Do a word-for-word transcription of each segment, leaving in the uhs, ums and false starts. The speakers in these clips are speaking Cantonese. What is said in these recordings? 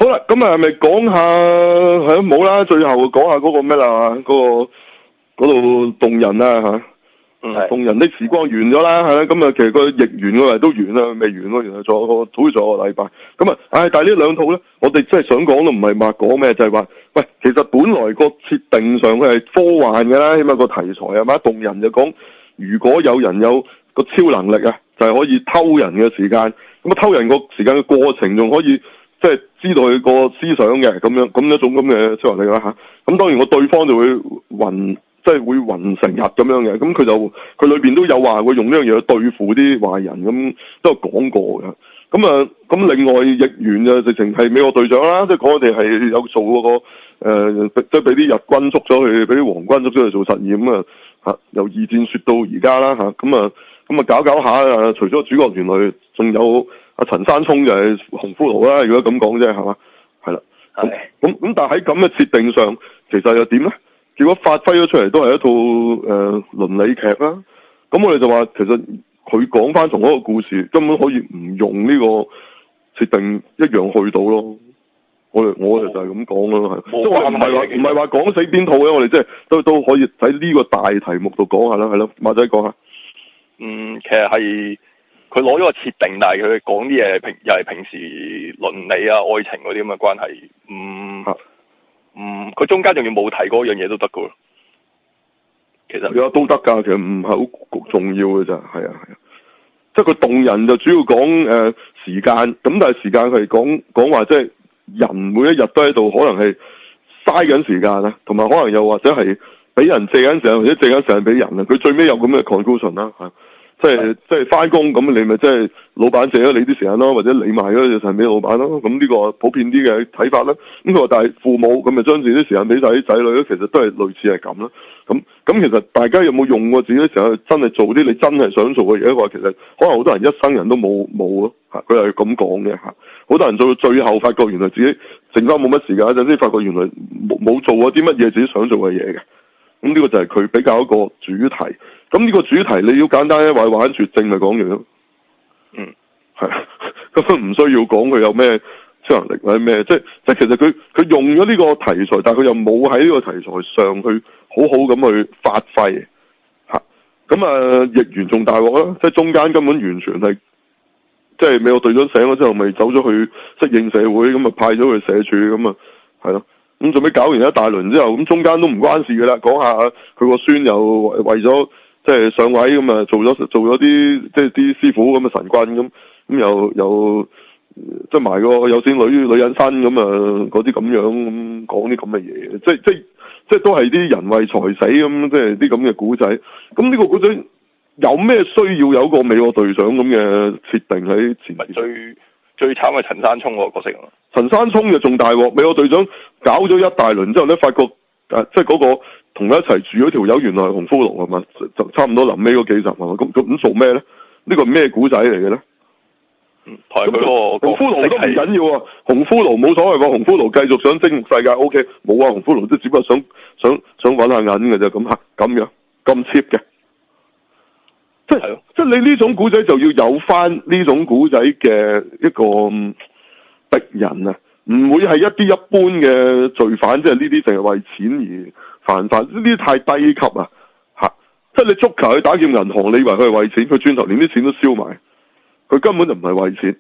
好啦，咁啊，係咪講下係冇啦？最後講下嗰個咩啦？嗰、嗰個嗰度動人啊吓，嗯，動人的時光完咗啦，係啦。咁啊，其實個逆完嗰個都完啦，未完咯。原來仲有個好似仲有個禮拜。咁啊，唉，但係呢兩套咧，我哋真係想講都唔係話講咩，就係、係、話，喂，其實本來個設定上佢係科幻嘅啦，起碼個題材係嘛，動人就講如果有人有個超能力啊，就係可以偷人嘅時間，咁啊偷人個時間嘅過程仲可以。即係知道佢個思想嘅咁樣，咁一種咁嘅超能力啦吓。咁當然我對方就會暈，即係會暈成日咁樣嘅。咁佢就佢裏邊都有話會用呢樣嘢去對付啲壞人，咁都有講過嘅。咁啊，咁另外逆緣就直情係美國隊長啦，即係講我哋係有做嗰個誒，即係俾啲日軍捉咗去，俾啲皇軍捉咗去做實驗啊吓，由二戰說到而家啦吓。咁啊，咁啊搞搞下啊，除咗主角原來仲有。阿陳山聰就係紅骷髏啦，如果咁講啫，係嘛？係啦，咁咁咁，但係喺咁嘅設定上，其實又點咧？結果發揮咗出嚟都係一套誒倫、呃、理劇啦。咁我哋就話，其實佢講翻同一個故事，根本可以唔用呢個設定一樣去到咯。我哋我哋就係咁講咯，係。即係我哋唔係話唔係話講死邊套嘅，我哋即係都都可以喺呢個大題目度講下啦，係咯，馬仔講下。 嗯，其實係。佢攞咗個設定，但係佢講啲嘢平又係平時倫理啊、愛情嗰啲咁嘅關係，嗯，嗯，佢中間仲要冇提嗰樣嘢都得噶喎。其實有都得㗎，其實唔係好重要嘅咋，係啊係啊。即係佢動人就主要講誒、呃、時間，咁但係時間係講講話即係人每一日都喺度，可能係嘥緊時間啊，同埋可能又或者係俾人借緊時間，或者借緊時間俾人啊。佢最尾有咁嘅 conclusion 啦，係。即係即係翻工咁，你咪即係老闆借咗你啲時間咯，或者你賣咗隻腎俾老闆咯。咁呢個普遍啲嘅睇法啦。咁佢話但係父母咁咪將自己啲時間俾晒啲仔女咧，其實都係類似係咁啦。咁咁其實大家有冇用過自己啲時間去真係做啲你真係想做嘅嘢？話其實可能好多人一生人都冇冇咯嚇，佢係咁講嘅嚇。好多人做到最後發覺原來自己剩翻冇乜時間，陣先發覺原來冇冇做過啲乜嘢自己想做嘅嘢嘅。咁呢個就係佢比較一個主題。咁呢個主題你要簡單一話玩絕症咪講完咯。 嗯， 係，根本唔需要講佢有咩超能力或者咩，即係即係其實佢佢用咗呢個題材，但係佢又冇喺呢個題材上去好好咁去發揮嚇。咁啊，逆緣仲大鑊啦，即係中間根本完全係即係美國隊長醒咗之後，咪走咗去適應社會，咁啊派咗去社署，咁啊係咯。咁做咩搞完一大輪之後，咁中間都唔關事嘅啦。講下佢個孫又為咗即係上位咁啊，做咗做咗啲即係啲師傅咁嘅神棍咁，咁又又即係埋個有錢女女人身咁啊，嗰啲咁樣咁講啲咁嘅嘢，即係即係即係都係啲人為財死咁，即係啲咁嘅古仔。咁呢個古仔有咩需要有個美國隊長咁嘅設定喺前面？ 最最慘係陳山聰嗰個角色啊！ 陳山聰就仲大鑊，美國隊長搞咗一大輪之後咧，發覺誒、呃，即係嗰個同佢一齊住嗰條友原來係紅骷髏係嘛，就差唔多臨尾嗰幾集係嘛，咁咁做咩咧？呢個咩古仔嚟嘅咧？ 嗯，係佢個紅骷髏都唔緊要啊，紅骷髏冇所謂喎，紅骷髏繼續想征服世界 O K，冇啊，紅骷髏即係只不過想想想搵下銀嘅啫，咁吓咁樣咁 cheap 嘅，即係即係你呢種古仔就要有翻呢種古仔嘅一個。敵人啊，唔會係一啲一般嘅罪犯，即係呢啲淨係為錢而犯法，呢啲太低級啊！吓，即係你足球去打劫銀行，你以為佢係為錢，佢轉頭連啲錢都燒埋，佢根本就唔係為錢。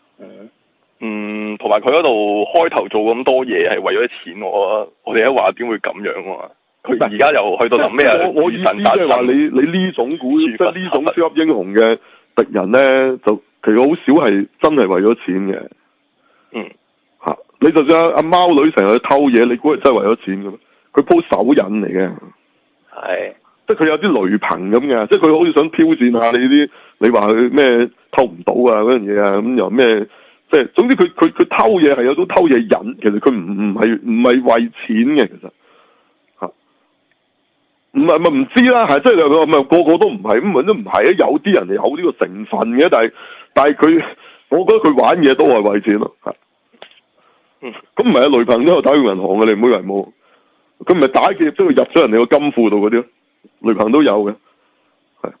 嗯，同埋佢嗰度開頭做咁多嘢係為咗錢，我我哋一話點會咁樣啊？佢而家又去到臨咩啊？ 我我意思即係話你你呢種古即係呢種超級英雄嘅敵人咧，就其實好少係真係為咗錢嘅。 嗯， 吓、啊，你就算阿貓女成日去偷嘢，你估係真係為咗錢嘅咩？佢鋪手印嚟嘅， 係， 即係佢有啲雷朋咁嘅，即係佢好似想挑戰下你啲，你話佢咩偷唔到啊嗰樣嘢啊，咁又咩？即係總之佢佢佢偷嘢係有種偷嘢癮，其實佢唔唔係唔係為錢嘅，其實吓，唔係咪唔知啦，係即係佢話咪個個都唔係，咁都唔係啊，有啲人係有呢個成分嘅，但係但係佢。我覺得佢玩嘢都係為錢咯，係，嗯，咁唔係啊，雷朋都有打劫銀行嘅，你唔好以為冇，佢唔係打劫都要入咗人哋個金庫度嗰啲咯，雷朋都有嘅，係，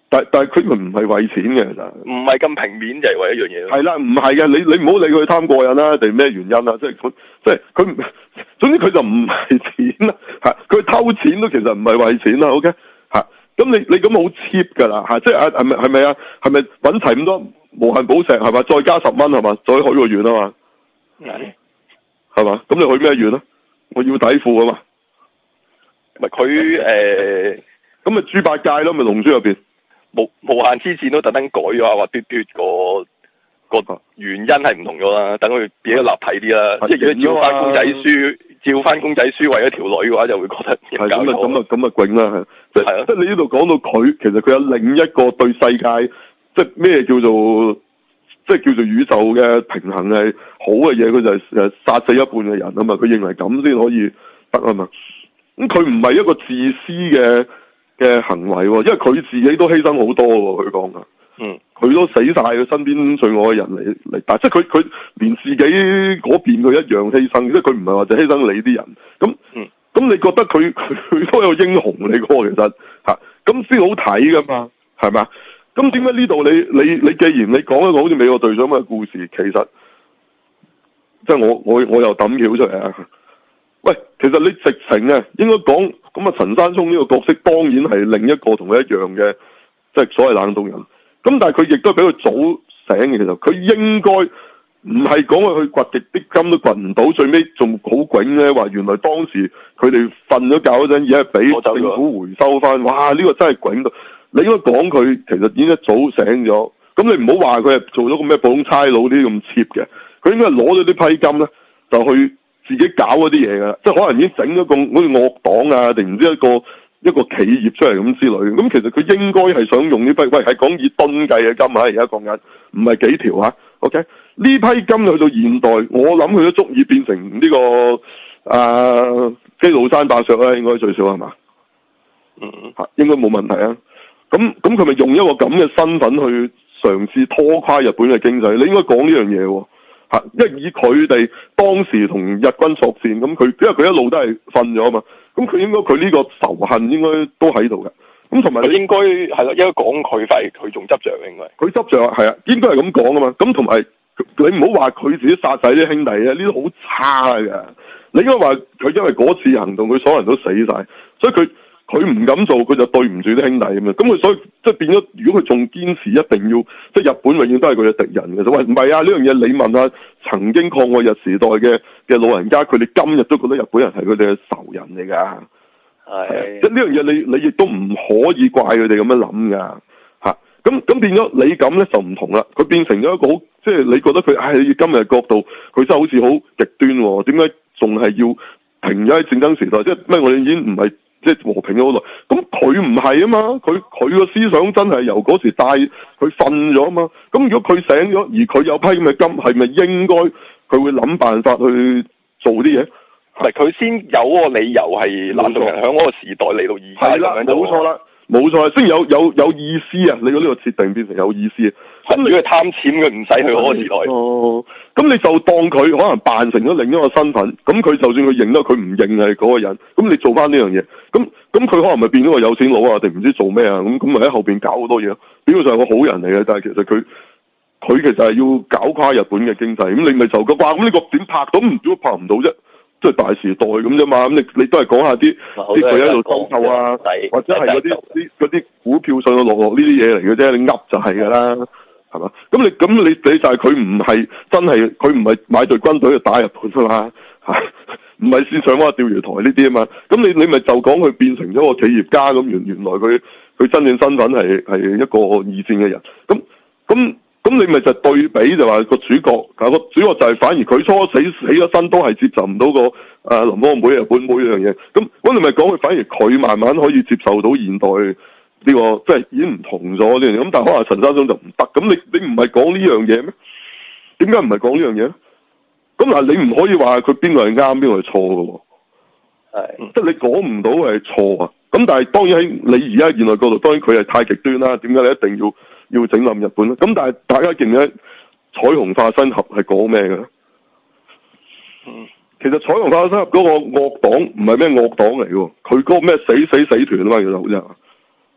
但但係佢咪唔係為錢嘅，其實唔係咁平面就係為一樣嘢咯。 係啦，唔係嘅，你你唔好理佢貪過癮啦，定咩原因啊？即係佢即係佢唔，總之佢就唔係錢啦嚇，佢偷錢都其實唔係為錢啦。OK 嚇，咁你你咁好 cheap 㗎啦嚇，即係啊係咪係咪啊係咪揾齊咁多無限寶石係嘛？再加十蚊係嘛？再許個願啊嘛？ 係係嘛？咁你許咩願啊？我要底褲啊嘛。 咪佢誒咁咪豬八戒咯，咪龍珠入邊。 無無限之戰都特登改咗啊，話嘟嘟個個原因係唔同咗啦，等佢變得立體啲啦。即係如果照翻公仔書，照翻公仔書為咗條女嘅話，就會覺得係咁啊咁啊咁啊勁啦，係係啊！即係你呢度講到佢，其實佢有另一個對世界，即係咩叫做即係叫做宇宙嘅平衡係好嘅嘢，佢就係誒殺死一半嘅人啊嘛，佢認為咁先可以得啊嘛。咁佢唔係一個自私嘅嘅行為喎，因為佢自己都犧牲好多喎，佢講噶，嗯，佢都死晒佢身邊最愛嘅人嚟嚟，但即係佢佢連自己嗰邊佢一樣犧牲，即係佢唔係話就犧牲你啲人，咁，嗯，咁你覺得佢佢都有英雄嚟嘅喎，其實嚇，咁先好睇噶嘛，係咪？咁點解呢度你你你既然你講一個好似美國隊長嘅故事，其實即係我我我又抌橋出嚟啊！喂，其實你直情啊，應該講咁啊，陳山聰呢個角色當然係另一個同佢一樣嘅，即係所謂冷凍人。咁但係佢亦都俾佢早醒嘅，其實佢應該唔係講佢去掘極啲金都掘唔到，最尾仲好囧咧，話原來當時佢哋瞓咗覺嗰陣，而係俾政府回收翻。哇！呢個真係囧到，你應該講佢其實已經一早醒咗。咁你唔好話佢係做咗個咩普通差佬啲咁 cheap 嘅，佢應該係攞咗啲批金咧，就去自己搞嗰啲嘢噶，即係可能已經整咗個好似惡黨啊，定唔知一個一個企業出嚟咁之類。咁其實佢應該係想用呢批，喂係講以噸計嘅金啊，而家講緊唔係幾條啊。OK，呢批金去到現代，我諗佢都足以變成呢、這個啊基魯山伯爵啦，應該最少係嘛？嗯，嚇應該冇問題啊。咁咁佢咪用一個咁嘅身份去嘗試拖垮日本嘅經濟？你應該講呢樣嘢喎。嚇，因為以佢哋當時同日軍作戰，咁佢因為佢一路都係瞓咗啊嘛，咁佢應該佢呢個仇恨應該都喺度嘅。咁同埋你應該係咯，應該講佢反而佢仲執着應該。佢執着係啊，應該係咁講啊嘛。咁同埋你唔好話佢自己殺晒啲兄弟啊，呢啲好差㗎。你應該話佢因為嗰次行動，佢所有人都死晒，所以佢。佢唔敢做，佢就對唔住啲兄弟咁樣。咁佢所以即係變咗，如果佢仲堅持一定要，即係日本永遠都係佢嘅敵人嘅。喂，唔係啊，呢樣嘢你問下曾經抗過日時代嘅嘅老人家，佢哋今日都覺得日本人係佢哋嘅仇人嚟㗎。係，即係呢樣嘢你你亦都唔可以怪佢哋咁樣諗㗎。嚇，咁咁變咗你咁咧就唔同啦。佢變成咗一個好，即係你覺得佢唉、哎，今日角度佢真係好似好極端喎。點解仲係要停咗喺戰爭時代？即係咩？我哋已經唔係。即係和平咗好耐，咁佢唔係啊嘛，佢佢個思想真係由嗰時帶佢瞓咗啊嘛，咁如果佢醒咗，而佢有批咁嘅金，係咪應該佢會諗辦法去做啲嘢？唔係佢先有個理由係冷凍人喺嗰個時代嚟到而家咁樣做。冇錯啦，冇錯，先有有有意思啊！你個呢個設定變成有意思。咁如果係貪錢嘅，唔使去嗰個時代。哦，咁你就當佢可能扮成咗另一個身份，咁佢就算佢認得，佢唔認係嗰個人，咁你做翻呢樣嘢，咁咁佢可能咪變咗個有錢佬啊，定唔知做咩啊？咁咁咪喺後邊搞好多嘢咯。表面上係個好人嚟嘅，但係其實佢佢其實係要搞垮日本嘅經濟。咁你咪就咁話，咁呢個點拍到？唔點解拍唔到啫？即係大時代咁啫嘛。咁你你都係講下啲啲佢喺度收購啊，或者係嗰啲啲嗰啲股票上上落落呢啲嘢嚟嘅啫。你噏就係㗎啦。係嘛？咁你咁你你就係佢唔係真係佢唔係買隊軍隊去打日本㗎啦，嚇唔係先上嗰個釣魚台呢啲啊嘛。咁你你咪就講佢變成咗個企業家咁，原原來佢佢真正身份係係一個二戰嘅人。咁咁咁你咪就對比就話個主角，個主角就係反而佢初死死咗身都係接受唔到個啊林芳妹日本妹呢樣嘢。咁咁你咪講佢反而佢慢慢可以接受到現代。呢、這個即係已經唔同咗呢樣嘢，咁但係可能陳山聰就唔得，咁你你唔係講呢樣嘢咩？點解唔係講呢樣嘢咧？咁嗱，你唔可以話佢邊個係啱，邊個係錯㗎喎？係，即係你講唔到係錯啊！咁但係當然喺你而家現代角度，當然佢係太極端啦。點解你一定要要整冧日本咧？咁但係大家記唔記得彩虹化身俠係講咩嘅咧？嗯，其實彩虹化身俠嗰個惡黨唔係咩惡黨嚟嘅喎，佢嗰個咩死死死團啊嘛，其實好似係。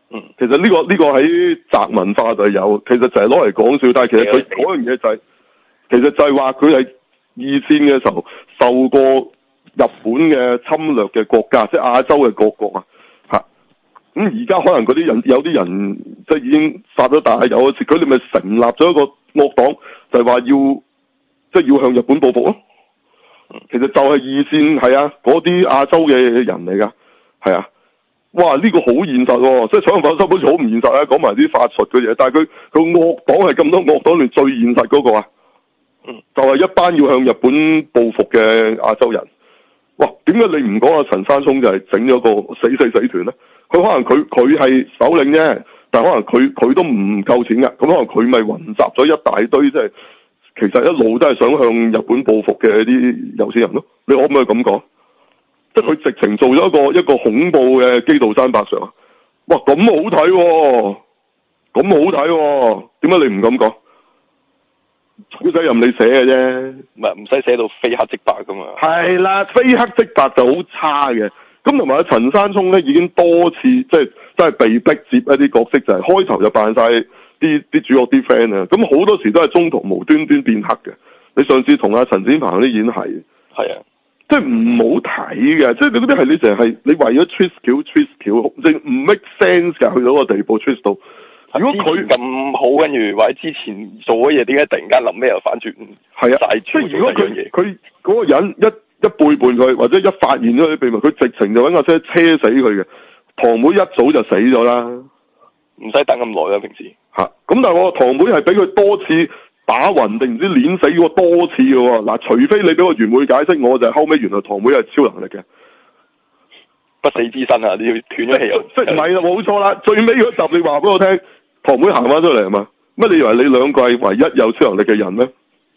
嗯， 其實呢、這個呢、這個喺宅文化就有，其實就係攞嚟講笑，但係其實佢嗰樣嘢就係、是，其實就係話佢係二戰嘅時候受過日本嘅侵略嘅國家，即係亞洲嘅各國啊，吓，咁而家可能嗰啲人有啲人即係已經殺咗大有，佢哋咪成立咗一個惡黨，就係、是、話要即係、就是、要向日本報復咯。其實就係二戰係啊，嗰啲亞洲嘅人嚟噶，係啊。哇！呢、這個好現實喎、哦，即係採用反修好似好唔現實啊，講埋啲法術嘅嘢。但係佢佢惡黨係咁多惡黨裏最現實嗰個啊，嗯，就係、是、一班要向日本報復嘅亞洲人。哇！點解你唔講阿陳山聰就係整咗個死死死團咧？佢可能佢佢係首領啫，但係可能佢佢都唔夠錢噶，咁可能佢咪混雜咗一大堆，即係其實一路都係想向日本報復嘅啲有錢人咯。你可唔可以咁講？即係佢直情做咗一個一個恐怖嘅基道山伯上啊！哇，咁好睇喎，咁好睇喎，點解你唔咁講？古仔任你寫嘅啫， 唔係唔使寫到非黑即白噶嘛。係啦，非黑即白就好差嘅。咁同埋阿陳山聰咧，已經多次即係真係被逼接一啲角色，就係、是、開頭就扮晒啲啲主角啲 friend 啊。咁好多時都係中途無端端變黑嘅。你上次同阿陳展鵬啲演係係啊。 即係唔好睇嘅，即係你嗰啲係你淨係你為咗 twist 橋 twist 橋，即係唔 make sense 㗎。去到個地步 twist 到。如果佢咁好，跟住或者之前做嘅嘢，點解突然間臨尾又反轉？ 係啊，即係如果佢佢嗰個人一一背叛佢，或者一發現咗啲秘密，佢直情就揾架車車死佢嘅。堂妹一早就死咗啦， 唔使等咁耐啦，平時嚇。咁但係我堂妹係俾佢多次打暈定唔知碾死過多次嘅喎，嗱，除非你俾我原會解釋，我就係後尾原來堂妹係超能力嘅， 不死之身啊！你要斷咗氣又即係唔係啦，冇錯啦，最尾嗰集你話俾我聽，堂妹行翻出嚟係嘛？乜你以為你兩個係唯一有超能力嘅人咩？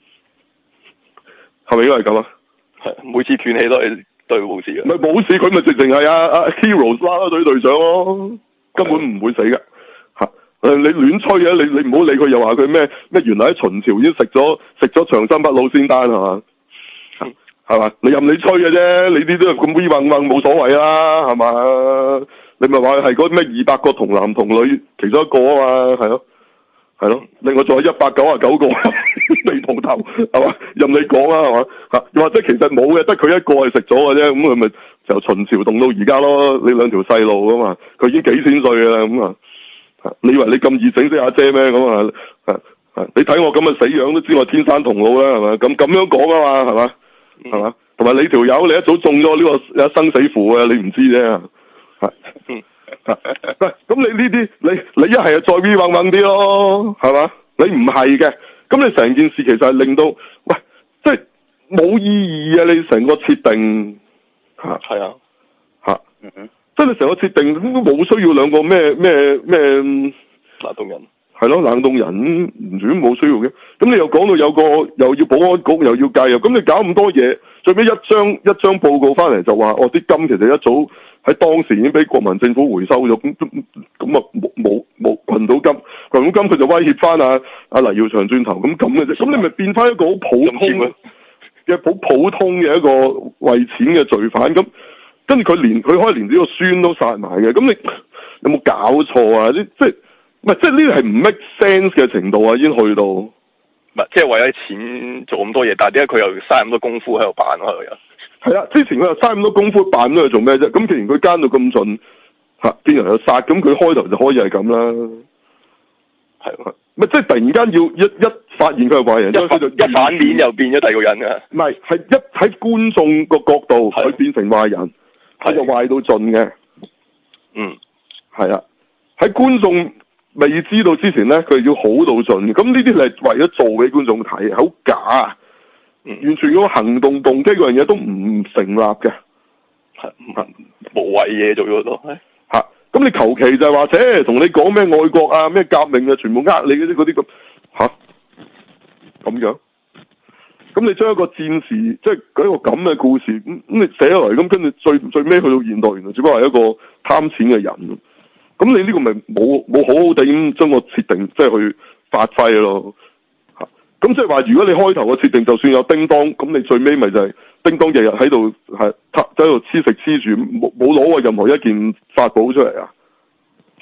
係咪應該係咁啊？ 係每次斷氣都係對冇事嘅， 唔係冇事，佢咪直情係阿阿 Heroes 啦啦隊隊長咯，根本唔會死嘅。誒，你亂吹啊！你你唔好理佢，又話佢咩咩？原來喺秦朝已經食咗食咗長生不老仙丹係嘛？係嘛？你任你吹嘅啫，你啲都係咁 V 混混冇所謂啦，係嘛？你咪話係嗰咩二百個童男童女其中一個啊嘛，係咯，係咯。另外仲有一百九十九個未蒲頭，係嘛？任你講啊，係嘛？嚇，又或者其實冇嘅，得佢一個係食咗嘅啫，咁佢咪由秦朝動到而家咯？你兩條細路啊嘛，佢已經幾千歲嘅啦，咁啊。你以為你咁易整死阿姐咩？咁啊，係你睇我咁嘅死樣都知我天生同老啦，係嘛？咁咁樣講啊嘛，係嘛？係嘛？同埋你條友你一早中咗呢個生死符嘅，你唔知啫。係，嗯，咁你呢啲你你一係再 V 猛猛啲咯，係嘛？你唔係嘅，咁你成件事其實係令到喂，即係冇意義啊！你成個設定嚇係啊嚇，嗯嗯。即係你成個設定都冇需要兩個咩咩咩冷凍人，係咯，冷凍人完全冇需要嘅。咁你又講到有個又要保安局又要介入，咁你搞咁多嘢，最尾一張一張報告翻嚟就話，哦，啲金其實一早喺當時已經俾國民政府回收咗，咁咁啊冇冇冇群到金，群到金佢就威脅翻啊阿黎耀祥轉頭咁咁嘅啫。咁你咪變翻一個好普通嘅好普通嘅一個為錢嘅罪犯咁。跟住佢連佢可以連呢個孫都殺埋嘅，咁你有冇搞錯啊？即即唔係即係呢啲係唔 make sense 嘅程度啊，已經去到唔係即係為咗錢做咁多嘢，但係點解佢又嘥咁多功夫喺度扮咯？佢又係啊，之前佢又嘥咁多功夫扮咗去做咩啫？咁既然佢奸到咁盡嚇，見人又殺，咁佢開頭就可以係咁啦。係咪即係突然間要一一發現佢係壞人， 一反一反面又變咗第二個人嘅？ 唔係，係一喺觀眾個角度佢變成壞人。佢就壞到盡嘅， 嗯， 係啊，喺觀眾未知道之前咧，佢要好到盡嘅。咁呢啲係為咗做俾觀眾睇，好假啊！嗯、完全個行動動機嗰樣嘢都唔成立嘅， 係係無謂嘢做咗都係嚇。咁你求其就係話，誒同你講咩愛國啊、咩革命啊，全部呃你嗰啲嗰啲咁嚇咁樣。咁你將一個戰士，即係嗰一個咁嘅故事，咁咁你寫落嚟，咁跟住最最尾去到現代，原來只不過係一個貪錢嘅人。咁你呢個咪冇冇好好地咁將個設定即係去發揮咯。嚇，咁即係話，如果你開頭個設定就算有叮當，咁你最尾咪就係叮當日日喺度係喺度黐食黐住，冇冇攞過任何一件法寶出嚟啊？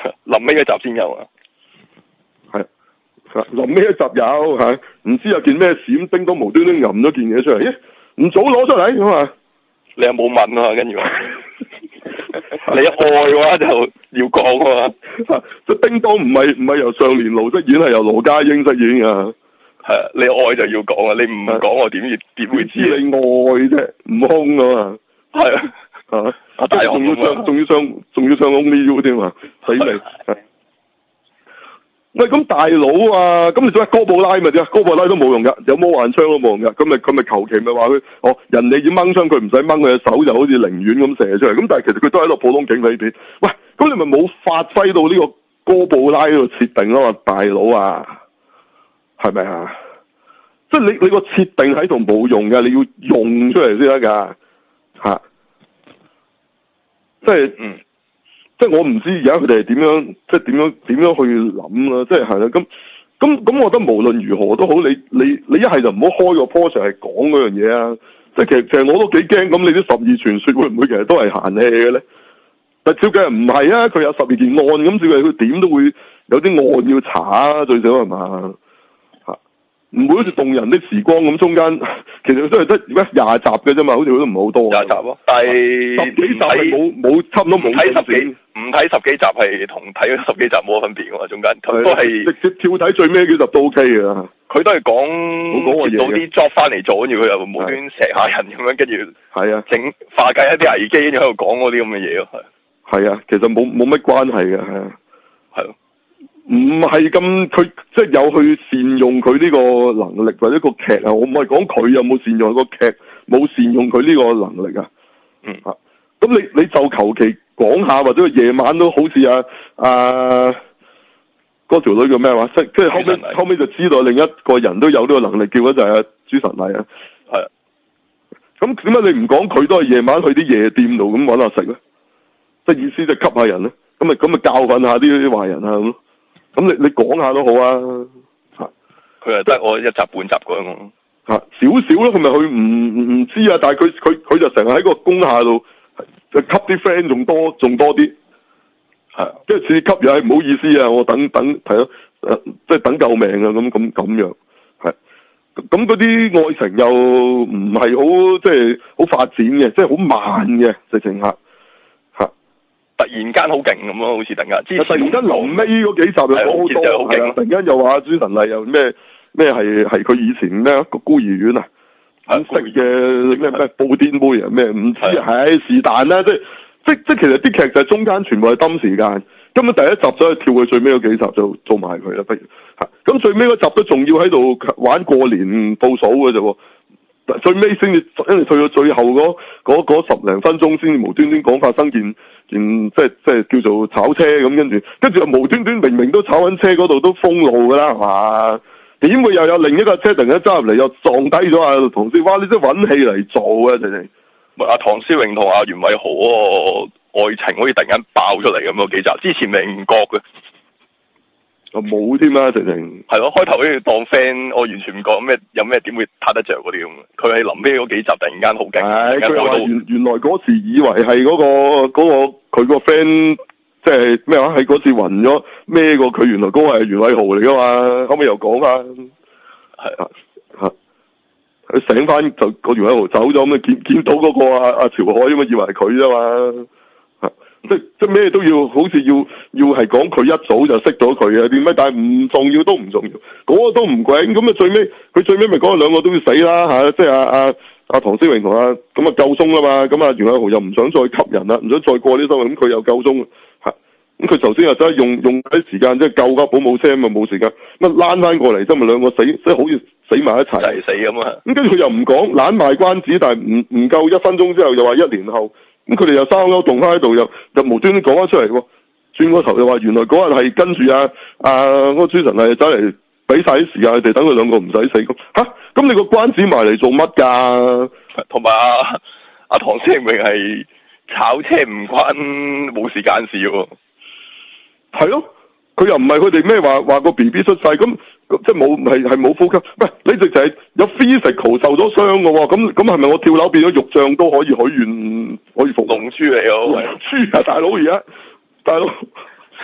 臨尾一集先有啊。 係，臨尾一集有係，唔知有件咩閃叮當無端端揞咗件嘢出嚟，咦？唔早攞出嚟咁啊？ 你又冇問啊？跟住你愛嘅話就要講啊。 即叮當唔係唔係由上年盧飾演，係由羅家英飾演㗎。 係啊，你愛就要講啊！你唔講我點點會知你愛啫？悟空啊嘛。係啊。啊！啊！仲要上，仲要上，仲要上 Only You 添啊！死你！喂，咁大佬啊，咁你做咩哥布拉咪啫？哥布拉都冇用噶，有魔幻槍都冇用噶。咁咪佢咪求其咪話佢，哦，人哋要掹槍，佢唔使掹，佢隻手就好似寧願咁射出嚟。咁但係其實佢都係一個普通警匪片。喂，咁你咪冇發揮到呢個哥布拉呢個設定咯，大佬啊，係咪啊？即係你你個設定喺度冇用嘅，你要用出嚟先得噶，吓、啊。即係嗯。即係我唔知而家佢哋係點樣，即係點樣點樣去諗啦。即係係啦，咁咁咁，我覺得無論如何都好，你你你一係就唔好開個 project 係講嗰樣嘢啊。即係其實其實我都幾驚，咁你啲十二傳說會唔會其實都係閒氣嘅咧？但照計唔係啊，佢有十二件案，咁照計佢點都會有啲案要查啊，最少係嘛？唔會好似動人的時光咁，中間其實都係得咩廿集嘅啫嘛，好似都唔係好多。廿集咯，但係十幾集係冇冇差唔多冇。睇十幾唔睇十幾集係同睇十幾集冇乜分別嘅嘛，中間都係直接跳睇最尾幾集都 OK 嘅。佢都係講接到啲 job 翻嚟做，跟住佢又無端射下人咁樣，跟住係啊整化解一啲危機，跟住喺度講嗰啲咁嘅嘢咯。係係啊，其實冇冇乜關係嘅，係啊，係咯。唔係咁，佢即係有去善用佢呢個能力或者個劇啊，我唔係講佢有冇善用個劇，冇善用佢呢個能力啊。嗯啊，咁你你就求其講下，或者夜晚都好似啊啊嗰條女叫咩話？即即係後尾後尾就知道另一個人都有呢個能力，叫咗就係阿朱晨麗啊。係啊。咁點解你唔講佢都係夜晚去啲夜店度咁搵下食咧？即係意思就吸下人咧，咁咪咁咪教訓下啲啲壞人啊咁。咁你你講下都好啊，吓佢係得我一集半集咁樣，吓少少咯，佢咪佢唔唔唔知啊，但係佢佢佢就成日喺個工廈度就吸啲 friend 仲多仲多啲，係即係似吸又係唔好意思啊，我等等係咯，誒即係等救命啊咁咁咁樣，係咁嗰啲愛情又唔係好即係好發展嘅，即係好慢嘅直情吓。突然間好勁咁咯，好似突然間。突然間臨尾嗰幾集又講好多，係啊！突然間又話朱晨麗又咩咩係係佢以前咩個孤兒院啊，咁識嘅咩咩布甸妹啊咩唔知係是但啦，即係即即其實啲劇就係中間全部係抌時間，根本第一集所以跳去最尾嗰幾集就做埋佢啦，不如嚇咁最尾嗰集都仲要喺度玩過年倒數嘅啫喎。最尾先至，因為去到最後嗰嗰十零分鐘先至無端端講發生件件即係即係叫做炒車咁，跟住跟住又無端端明明都炒緊車嗰度都封路噶啦，係嘛？點會又有另一個車突然間揸入嚟又撞低咗啊？唐詩哇！你真係揾戲嚟做啊！直情咪阿唐詩詠同阿袁偉豪嗰個愛情好似突然間爆出嚟咁嗰幾集，之前未唔覺嘅。我冇添啊，直情係咯，開頭好似當 friend，我完全唔覺咩有咩點會撻得着嗰啲咁。佢係臨尾嗰幾集突然間好勁，係佢話原原來嗰時以為係嗰、嗰個嗰、嗰個佢個 friend，即係咩話？喺嗰次暈咗孭過佢，原來嗰個係袁偉豪嚟噶嘛？後尾又講翻，係啊吓，佢醒翻就個袁偉豪走咗咁啊，見見到嗰個阿阿潮海咁啊，以為係佢啫嘛。即即咩都要，好似要要係講佢一早就識到佢啊啲咩，但係唔重要都唔重要，嗰、嗰個都唔鬼咁啊！最尾佢最尾咪講兩個都要死啦吓、啊，即係阿阿阿唐詩詠同阿咁啊夠鐘啦嘛，咁啊袁偉豪又唔想再吸人啦，唔想再過呢生活，咁佢又夠鐘吓，咁佢頭先又真係用用啲時間即係救架保姆車咁啊冇時間，咁啊躝翻過嚟，即係咪兩個死即係好似死埋一齊，齊死咁啊！咁跟住佢又唔講懶賣關子，但係唔唔夠一分鐘之後又話一年後。咁佢哋又生勾動翻喺度，又又無端端講翻出嚟喎，轉個頭又話原來嗰日係跟住啊啊嗰個朱晨麗走嚟俾晒啲時間佢哋，等佢兩個唔使死咁吓，咁你個關子埋嚟做乜㗎？同埋阿阿唐詩詠係炒車唔關冇時間事喎，係咯，佢又唔係佢哋咩話話個 B B 出世咁。即係冇係係冇呼吸，喂，你直就係有 physical 受咗傷嘅喎，咁咁係咪我跳樓變咗肉醬都可以許願可以服龍珠嚟啊？龍珠啊，大佬而家大佬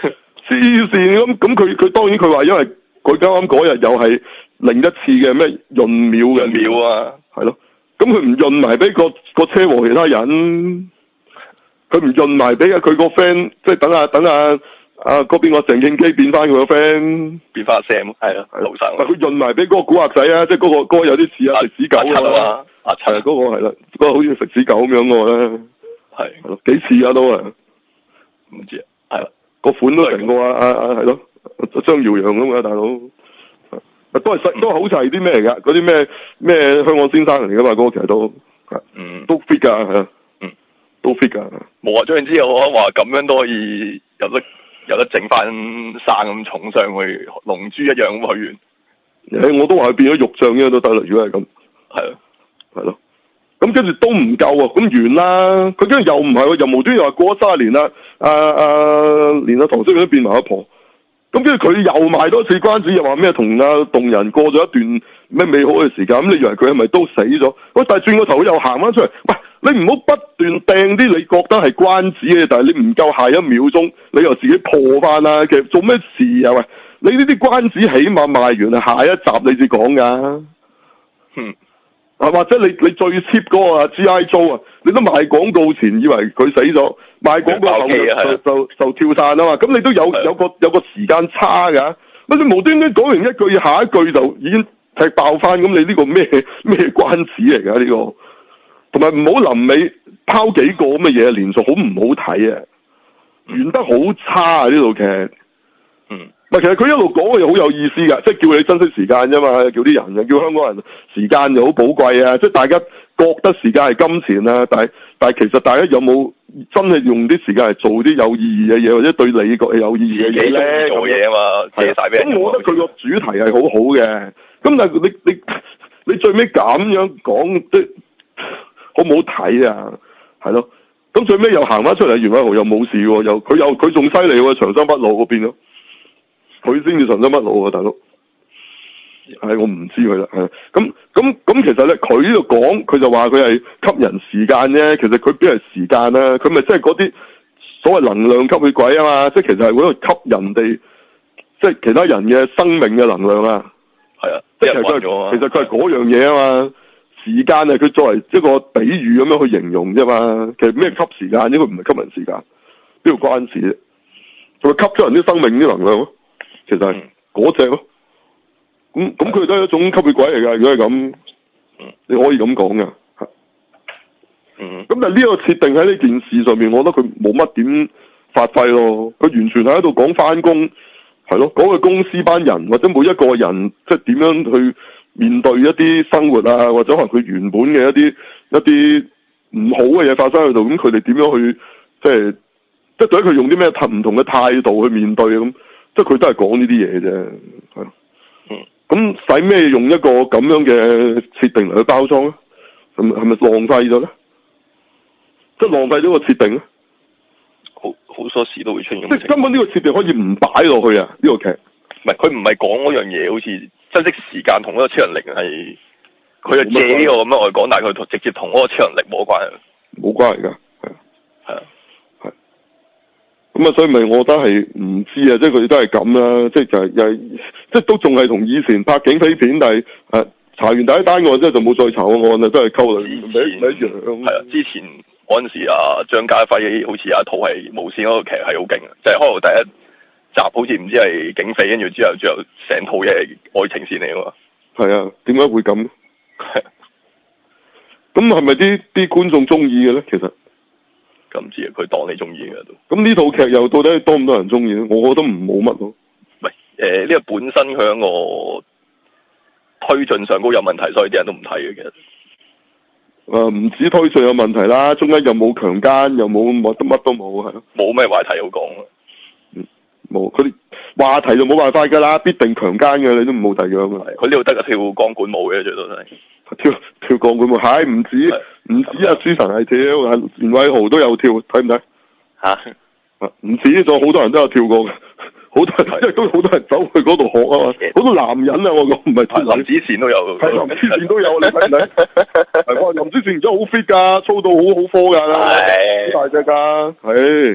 黐線咁咁佢佢當然佢話因為佢啱啱嗰日又係另一次嘅咩潤秒嘅秒啊， 係咯，咁佢唔潤埋俾個個車禍其他人，佢唔潤埋俾啊佢個 friend， 即係等下等下啊嗰邊個鄭敬基變翻佢個 friend， 變翻 Sam 係咯，盧生。 佢潤埋俾嗰個古惑仔啊，即係嗰個嗰個有啲似啊食屎狗啊， 阿七嗰個係啦，嗰個好似食屎狗咁樣嘅咧， 係係咯，幾似啊都啊， 唔知啊，係啦， 個款都成個啊啊啊係咯，張耀揚咁嘅大佬。都係細，都好似係啲咩嚟噶？嗰啲咩咩香港先生嚟噶嘛？嗰、那個其實都，嗯，都 fit 噶，係啊，嗯，都 fit 噶。 冇啊！總之我話咁樣都可以有得有得整翻生咁重上去，龍珠一樣咁去完。 誒，我都話佢變咗肉醬咁都得啦。如果係咁，係啊，係咯。咁跟住都唔夠啊！咁完啦。佢跟住又唔係喎，又無端又話過咗卅年啦。啊啊，連阿唐詩詠都變埋阿婆。咁跟住佢又賣多次關子，又話咩同阿動人過咗一段咩美好嘅時間，咁你以為佢係咪都死咗？喂，但係轉個頭又行翻出嚟，喂，你唔好不斷掟啲你覺得係關子嘅，但係你唔夠下一秒鐘，你又自己破翻啦。其實做咩事啊？喂，你呢啲關子起碼賣完係下一集你至講噶。 嗯。 啊，或者你你最 cheap 嗰個啊 G I Joe 啊，你都賣廣告前以為佢死咗，賣廣告後就就就，就跳傘啊嘛，咁你都有有個有個時間差噶，乜你無端端講完一句，下一句就已經踢爆翻，咁你呢個咩咩關子嚟噶呢個？同埋唔好臨尾拋幾個咁嘅嘢，連續好唔好睇啊？完得好差啊呢套劇。嗯。其實佢一路講嘅又好有意思㗎，即係叫你珍惜時間啫嘛，叫啲人啊，叫香港人時間又好寶貴啊，即係大家覺得時間係金錢啊，但係但係其實大家有冇真係用啲時間嚟做啲有意義嘅嘢，或者對你覺係有意義嘅嘢咧？ 做嘢啊嘛，借晒俾人。 咁我覺得佢個主題係好好嘅，咁但係你你你最尾咁樣講，即係好唔好睇啊？係咯，咁最尾又行翻出嚟，袁偉豪又冇事喎，又佢又佢仲犀利喎，長生不老嗰邊咯。佢先至長生不老啊，大佬。係我唔知佢啦，係咁咁咁，其實咧佢呢度講，佢就話佢係吸人時間啫。其實佢邊係時間啊？佢咪即係嗰啲所謂能量吸血鬼啊嘛？即係其實係嗰度吸人哋，即係其他人嘅生命嘅能量啊。係啊，即係其實佢其實佢係嗰樣嘢啊嘛。時間係佢作為一個比喻咁樣去形容啫嘛。其實咩吸時間？應該唔係吸人時間，邊度關事啫？佢咪吸咗人啲生命啲能量咯。其實係嗰隻咯，咁咁佢都係一種吸血鬼嚟噶。如果係咁，你可以咁講噶。嗯，咁但係呢個設定喺呢件事上面，我覺得佢冇乜點發揮咯。佢完全係喺度講翻工，係咯，講佢公司班人或者每一個人，即係點樣去面對一啲生活啊，或者可能佢原本嘅一啲一啲唔好嘅嘢發生喺度，咁佢哋點樣去即係即係對佢用啲咩唔同嘅態度去面對咁。即係佢都係講呢啲嘢啫，係。嗯。咁使咩用一個咁樣嘅設定嚟去包裝咧？係咪係咪浪費咗咧？即係浪費咗個設定咧？ 好好多時都會出現。 即係根本呢個設定可以唔擺落去啊！呢個劇。 唔係佢唔係講嗰樣嘢，好似珍惜時間同嗰個超能力係，佢就借呢個咁樣嚟講，但係佢直接同嗰個超能力冇關係。 冇關係㗎，係。 係啊。 咁啊，所以咪我覺得係唔知啊，即係佢哋都係咁啦，即係就係又係，即係都仲係同以前拍警匪片，但係誒查完第一單案之後就冇再查個案啦，都係溝女，唔係唔係一樣。係啊，之前嗰陣時啊，張家輝好似有一套係無線嗰個劇係好勁，就係開頭第一集好似唔知係警匪，跟住之後最後成套嘢係愛情線嚟㗎嘛。 係啊，點解會咁？係。咁係咪啲啲觀眾中意嘅咧？其實？ 咁唔知啊，佢當你中意嘅都。 咁呢套劇又到底多唔多人中意咧？我覺得唔冇乜咯。 唔係誒，呢個本身佢喺個推進上高有問題，所以啲人都唔睇嘅。其實誒，唔止推進有問題啦，中間又冇強姦，又冇乜乜都冇，係咯。 冇咩話題好講啊。 嗯，冇，佢啲話題就冇辦法噶啦，必定強姦嘅，你都冇第二樣啊。 佢呢度得個跳鋼管舞嘅，最多都係。 跳跳鋼管舞，係唔止唔止啊！朱晨係跳，啊袁偉豪都有跳，睇唔睇？吓、啊，唔止，仲有好多人都有跳過嘅，好多人因為都好多人走去嗰度學啊嘛，好多男人啊，我講唔係林子善都有， 係林子善都有，你睇唔睇？係哇，林子善真係好 fit 噶，操到好好科噶啦，好大隻噶，係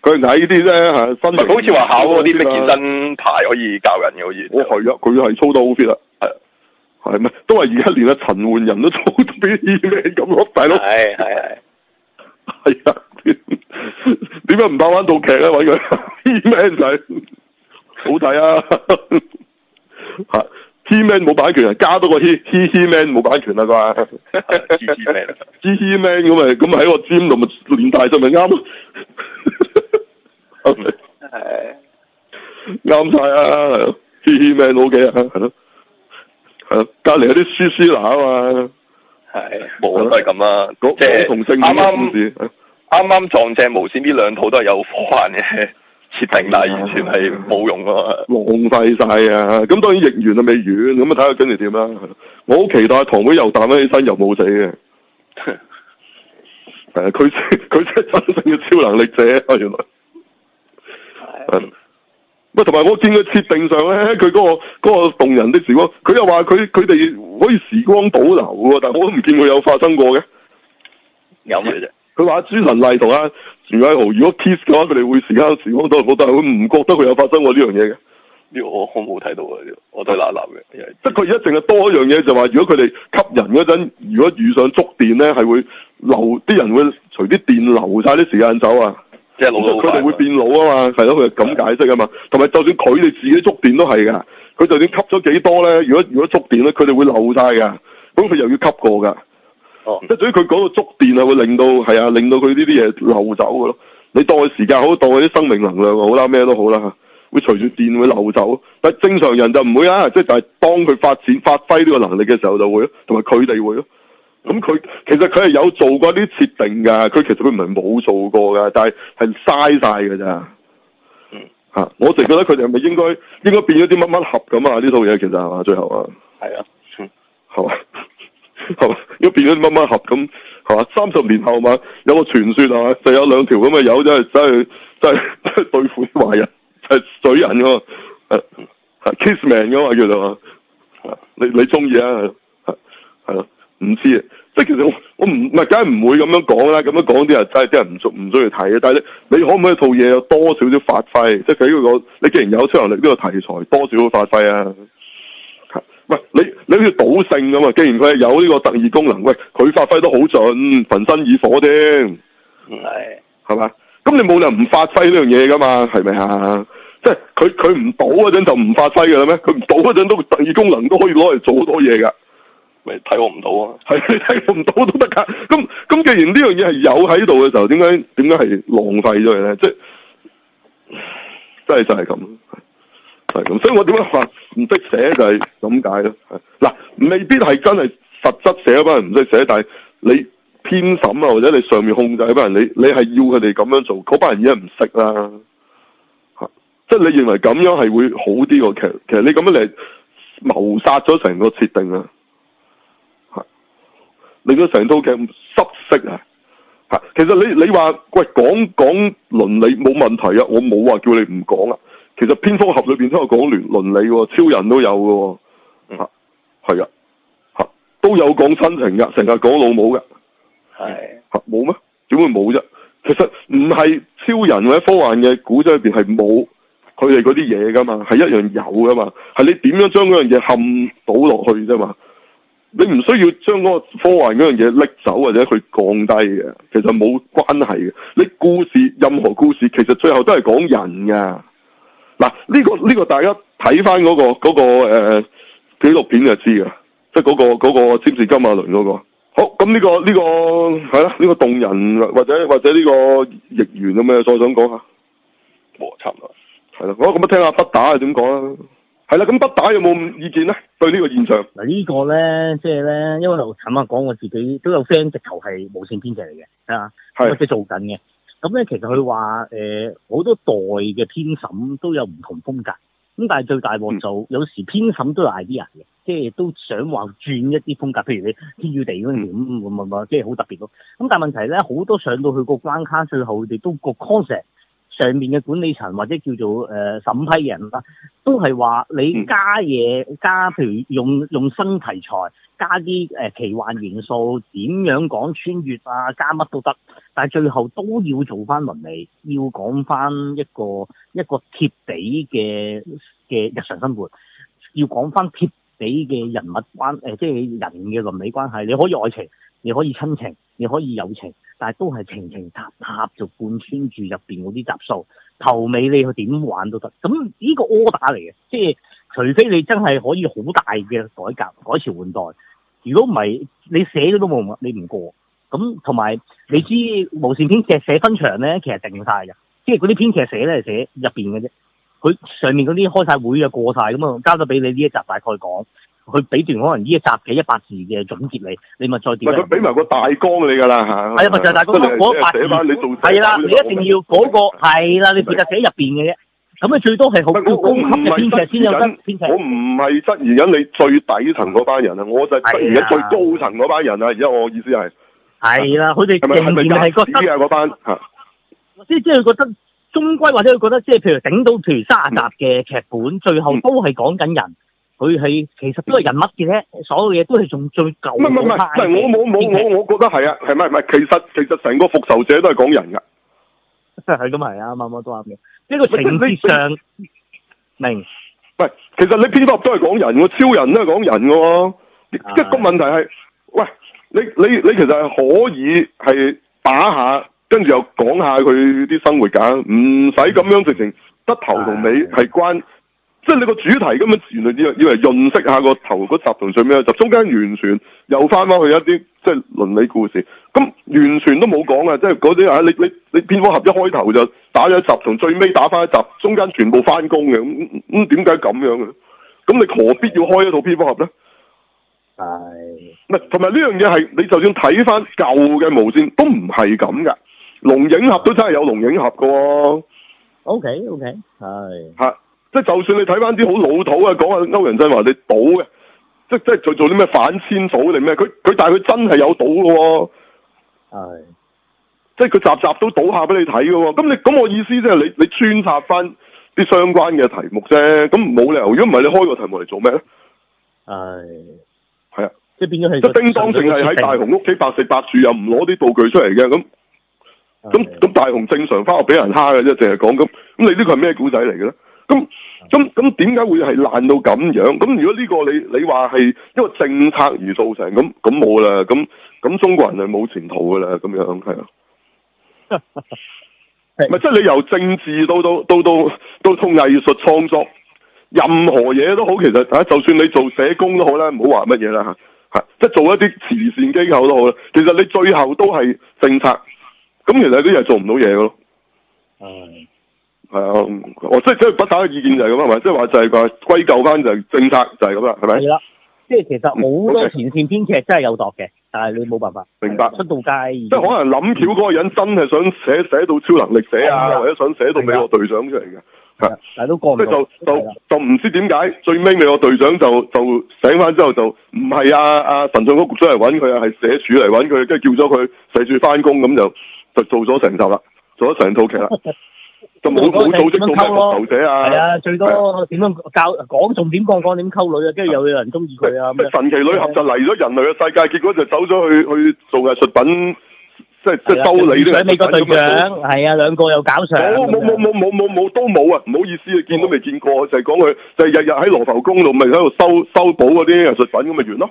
佢矮啲啫嚇，身唔係好似話考嗰啲咩健身牌可以教人嘅好似。 我係啊，佢係操得好 fit 啊，係係咩？都係而家連阿陳奐仁都操到比 He-Man 咁咯，大佬。係係係。係啊，點解唔拍翻套劇咧？揾佢 He-Man 仔好睇啊！嚇 He-Man 冇版權啊，加多個 He He He-Man 冇版權啊啩 He-Man He He-Man 咁咪咁咪喺個尖度咪連大就咪啱咯，係咪？係啱晒啊 He He-Man OK 啊，係咯，係咯，隔離有啲舒舒拿啊嘛， 係冇都係咁啦， 即係同性戀嘅故事， 啱啱撞正無線呢兩套都係有科幻嘅設定，但係完全係冇用啊， 浪費晒啊！咁當然逆緣啊未完，咁啊睇下跟住點啦。我好期待堂會又彈翻起身又冇死嘅，係佢佢真係真正嘅超能力者啊！原來係，喂，同埋我見佢設定上咧，佢嗰、嗰個嗰、嗰個動人的時光，佢又話佢佢哋可以時光倒流喎，但係我都唔見佢有發生過嘅， 有咩啫？ 佢話朱晨麗同阿徐偉豪如果 kiss 嘅話，佢哋會時間時光倒流，但係佢唔覺得佢有發生過呢樣嘢嘅。 呢個我我冇睇到啊！呢個我都係嗱嗱嘅， 即係佢而家淨係多一樣嘢，就話如果佢哋吸人嗰陣，如果遇上觸電咧，係會流啲人會隨啲電流晒啲時間走啊！ 即係老老佢哋會變老啊嘛，係咯，佢係咁解釋啊嘛。同埋就算佢哋自己觸電都係㗎，佢就算吸咗幾多咧，如果如果觸電咧，佢哋會漏晒㗎，咁佢又要吸過㗎。哦，即係至於佢講到觸電係會令到係啊，令到佢呢啲嘢漏走㗎咯。你當佢時間好，當佢啲生命能量好啦，咩都好啦，會隨住電會漏走。但係正常人就唔會啊，即係就係當佢發展發揮呢個能力嘅時候就會咯，同埋佢哋會咯。咁佢其實佢係有做過啲設定㗎，佢其實佢唔係冇做過㗎，但係係嘥晒㗎咋。嗯。嚇！我淨覺得佢哋係咪應該應該變咗啲乜乜盒咁啊？呢套嘢其實係嘛？最後啊。係啊。嗯。係嘛？係嘛？如果變咗啲乜乜盒咁係嘛？三十年後嘛，有個傳說係嘛，就有兩條咁嘅友真係真係真係真係對付啲壞人，係嘴人㗎嘛。係係 Kissman 㗎嘛叫做。係你你中意啊？係係咯。唔知啊，即係其實我我唔唔係，梗係唔會咁樣講啦。咁樣講啲人真係啲人唔中唔中意睇嘅。但係你你可唔可以套嘢有多少少發揮？即係佢呢個你既然有超能力呢個題材，多少少發揮啊？喂，你你好似賭聖咁啊！既然佢係有呢個特異功能，喂，佢發揮得好準，焚身以火添。係係嘛？咁你冇理由唔發揮呢樣嘢噶嘛？係咪啊？即係佢佢唔賭嗰陣就唔發揮㗎啦咩？佢唔賭嗰陣都特異功能都可以攞嚟做好多嘢㗎。 咪睇我唔到啊！ 係你睇我唔到都得㗎。咁咁既然呢樣嘢係有喺度嘅時候，點解點解係浪費咗佢咧？即係真係就係咁，係咁。所以我點解話唔識寫就係咁解咯。嗱，未必係真係實質寫嗰班人唔識寫，但係你編審啊，或者你上面控制嗰班人，你你係要佢哋咁樣做，嗰班人已經唔識啦。嚇！即係你認為咁樣係會好啲個劇？其實你咁樣嚟謀殺咗成個設定啊！令到成套劇失色啊！嚇，其實你你話喂講講倫理冇問題啊，我冇話叫你唔講啊。其實蝙蝠俠裏邊都有講倫倫理喎，超人都有嘅喎，嚇係啊，嚇都有講親情㗎，成日講老母㗎，係嚇冇咩？點會冇啫？其實唔係超人或者科幻嘅古仔裏邊係冇佢哋嗰啲嘢㗎嘛，係一樣有㗎嘛，係你點樣將嗰樣嘢冚倒落去啫嘛。你唔需要將嗰個科幻嗰樣嘢拎走或者去降低嘅，其實冇關係嘅。你故事任何故事其實最後都係講人㗎。嗱，呢個呢個大家睇翻嗰個嗰個誒紀錄片就知㗎，即係嗰個嗰個占士金馬倫嗰個。好，咁呢個呢個係啦，呢個動人或者或者呢個逆緣咁嘅，再想講下。 冇，差唔多。 係啦，好，咁啊聽下不打係點講啊？係啦，咁不打有冇意見咧？對呢個現象嗱，呢個咧，即係咧，因為我坦白講，我自己都有 friend 直頭係無線編劇嚟嘅，啊，或者做緊嘅。咁咧，其實佢話誒好多代嘅編審都有唔同風格，咁但係最大鑊就、嗯、有時編審都有 idea 嘅，即係都想話轉一啲風格，譬如你天與地嗰陣時咁，咁咁即係好特別咯。咁但係問題咧，好多上到去個關卡，最後佢哋都個 concept 上面嘅管理層或者叫做誒、呃、審批人啦，都係話你加嘢、嗯、加，譬如用用新題材，加啲誒、呃、奇幻元素，點樣講穿越啊，加乜都得，但係最後都要做翻倫理，要講翻一個一個貼地嘅嘅日常生活，要講翻貼地嘅人物關誒、呃，即係人嘅倫理關係。你可以愛情，你可以親情，你可以友情，但係都係情情塔塔就貫穿住入邊嗰啲集數，頭尾你去點玩都得。咁呢個 order 嚟嘅，即係除非你真係可以好大嘅改革、改朝換代，如果唔係你寫咗都冇，你唔過。咁同埋你知無線編劇寫分場咧，其實定晒嘅，即係嗰啲編劇寫咧係寫入邊嘅啫。佢上面嗰啲開晒會啊，過晒咁啊，交咗俾你呢一集大概講。佢俾段可能呢一集嘅一百字嘅總結你，你咪再點？ 佢俾埋個大綱你㗎啦嚇。 係啊，咪就係大綱嗰一百字。 寫翻你做係啦，你一定要嗰、那個係啦，你負責寫入邊嘅啫。咁啊，最多係好高級嘅編劇先有得編劇。 我唔係質疑緊你最底層嗰班人啊，我就係質疑緊最高層嗰班人啊。而家我意思係係啦，佢哋仍然係覺得嗰班嚇， 即係即係佢覺得終歸或者佢覺得即係譬如頂到譬如卅集嘅劇本，嗯、最後都係講緊人。佢係其實都係人物嘅啫，所有嘢都係仲最舊。 唔係唔係唔係，我冇冇我我覺得係啊，係咪唔係？其實其實成個復仇者都係講人㗎。係咁係啊，啱啱都啱嘅。呢個情節上明。喂，其實你蝙蝠俠都係講人喎，超人都係講人嘅喎。一個問題係，喂，你你你其實係可以係打下，跟住又講下佢啲生活㗎，唔使咁樣直情得頭同尾係關。即係你個主題根本原來以為以為潤色下個頭嗰集同最尾一集，中間完全又翻翻去一啲即係倫理故事，咁完全都冇講啊！即係嗰啲啊，你你你蝙蝠俠一開頭就打咗一集，同最尾打翻一集，中間全部翻工嘅，咁咁點解咁樣嘅？咁你何必要開一套蝙蝠俠咧？係，唔係同埋呢樣嘢係你就算睇翻舊嘅無線都唔係咁噶，龍影俠都真係有龍影俠噶喎。O K O K 係吓。即係就算你睇翻啲好老土啊，講下歐陽震華你賭嘅，即係即係做做啲咩反千組定咩？佢佢但係佢真係有賭嘅喎，係，即係佢集集都賭下俾你睇嘅喎。咁你咁我意思即係你你穿插翻啲相關嘅題目啫，咁冇理由。如果唔係你開個題目嚟做咩咧？係，係啊，即係變咗係即係叮當淨係喺大雄屋企百食百住，又唔攞啲道具出嚟嘅咁，咁咁大雄正常翻學俾人蝦嘅啫，淨係講咁，咁你呢個係咩古仔嚟嘅咧？咁咁咁點解會係爛到咁樣？咁如果呢個你你話係因為政策而造成咁，咁冇啦，咁咁中國人係冇前途噶啦，咁樣係啊，咪即係你由政治到到到到到到藝術創作，任何嘢都好，其實啊，就算你做社工都好啦，唔好話乜嘢啦吓，即係做一啲慈善機構都好啦，其實你最後都係政策，咁其實啲嘢做唔到嘢噶咯。係。係啊，我即係即係不打嘅意見就係咁係咪？即係話就係話歸咎翻就係政策就係咁啦，係咪？係啦，即係其實好多前線編劇真係有度嘅，但係你冇辦法。明白。出到街，即係可能諗橋嗰個人真係想寫寫到超能力寫啊，或者想寫到美國隊長出嚟嘅，係，但係都過唔到。即係就就就唔知點解最尾美國隊長就就醒翻之後就唔係啊啊神盾局局長嚟揾佢啊，係社署嚟揾佢，跟住叫咗佢社署翻工咁就就做咗成集啦，做咗成套劇啦。就冇冇組織到咩復仇者啊？係啊，最多點樣教講重點講講點溝女啊，跟住又有人中意佢啊。咩神奇女俠就嚟咗人類嘅世界，結果就走咗去去做藝術品，即係即係修理啲。喺美國隊長係啊，兩個又搞上。冇冇冇冇冇冇冇都冇啊！唔好意思啊，見都未見過，就係講佢就係日日喺羅浮宮度咪喺度修修補嗰啲藝術品咁咪完咯。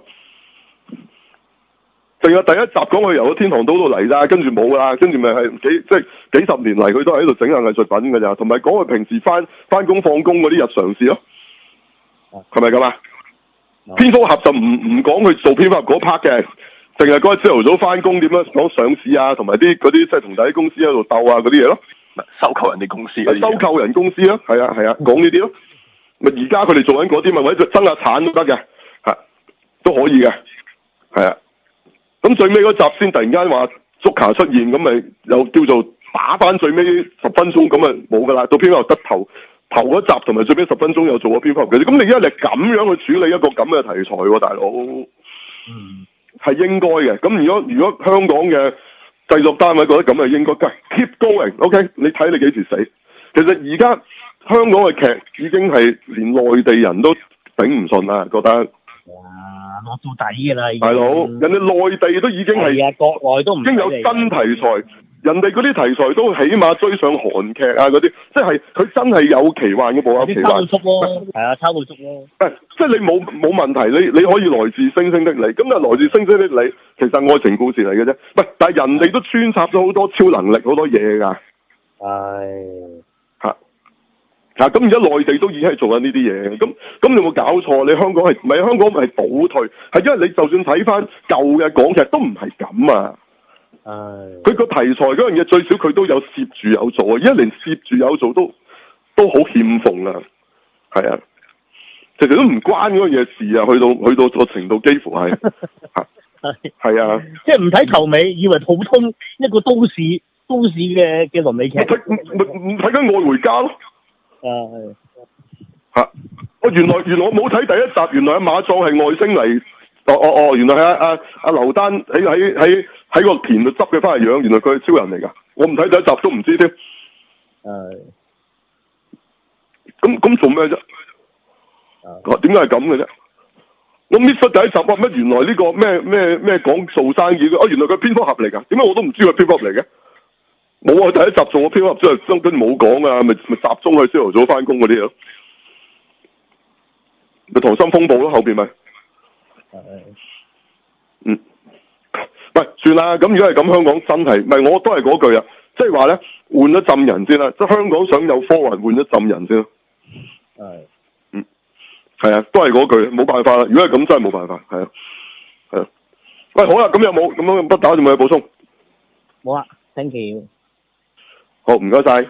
淨係第一集講佢由個天堂島度嚟咋，跟住冇啦，跟住咪係幾即係幾十年嚟佢都係喺度整下藝術品㗎咋，同埋講佢平時翻翻工放工嗰啲日常事咯，係咪咁啊？蝙蝠俠就唔唔講佢做蝙蝠俠嗰 part 嘅，淨係嗰日朝頭早翻工點樣講上市啊，同埋啲嗰啲即係同第啲公司喺度鬥啊嗰啲嘢咯，收購人哋公司，收購人公司咯，係啊係啊，講呢啲咯，咪而家佢哋做緊嗰啲咪或者爭下產都得嘅，係都可以嘅，係啊。咁最尾嗰集先突然間話 Joker 出現，咁咪又叫做打翻最尾十分鐘，咁咪冇噶啦。到蝙蝠俠得頭頭嗰集同埋最尾十分鐘又做咗蝙蝠俠嘅，咁你而家嚟咁樣去處理一個咁嘅題材喎，大佬，嗯，係應該嘅。咁如果如果香港嘅製作單位覺得咁係應該，keep going，OK， 你睇你幾時死？ 其實而家香港嘅劇已經係連內地人都頂唔順啦，覺得。 哇，落到底㗎啦！ 大佬，人哋內地都已經係， 係啊，國內都唔已經有新題材，人哋嗰啲題材都起碼追上韓劇啊嗰啲，即係佢真係有奇幻嘅部啊，奇幻。抄到足咯，係啊，抄到足咯。誒，即係你冇冇問題，你你可以來自星星的你，咁啊來自星星的你，其實愛情故事嚟嘅啫。喂，但係人哋都穿插咗好多超能力，好多嘢㗎。係。嚇！嗱，咁而家內地都已經係做緊呢啲嘢，咁咁你有冇搞錯？你香港係唔係香港係倒退？係因為你就算睇翻舊嘅港劇都唔係咁啊！誒，佢個題材嗰樣嘢最少佢都有攝住有做，而家連攝住有做都都好欠奉啦，係啊，其實都唔關嗰樣嘢事啊，去到去到個程度幾乎係係係啊， 即係唔睇頭尾，以為普通一個都市都市嘅嘅倫理劇， 唔唔睇緊愛回家咯。啊，係嚇！我原來原來我冇睇第一集，原來阿馬壯係外星嚟，哦哦哦，原來係阿阿阿劉丹喺喺喺喺個田度執佢翻嚟養，原來佢係超人嚟㗎，我唔睇第一集都唔知添。係。咁咁做咩啫？啊，點解係咁嘅啫？我 miss 咗第一集，哇！乜原來呢個咩咩咩講做生意嘅？哦，原來佢蝙蝠俠嚟㗎，點解我都唔知佢蝙蝠俠嚟嘅？冇啊！第一集做我蝙蝠俠之後，根本冇講啊，咪咪集中去朝頭早翻工嗰啲咯，咪溏心風暴咯，後邊咪，係，嗯，喂，算啦，咁如果係咁，香港真係，唔係我都係嗰句啊，即係話咧，換咗浸人先啦，即係香港想有科幻，換咗浸人先咯，係，嗯，係啊，都係嗰句，冇辦法啦，如果係咁，真係冇辦法，係啊，係啊，喂，好啦，咁有冇咁樣不打仲有冇補充？ 冇啊 ，thank you。 好，唔該晒。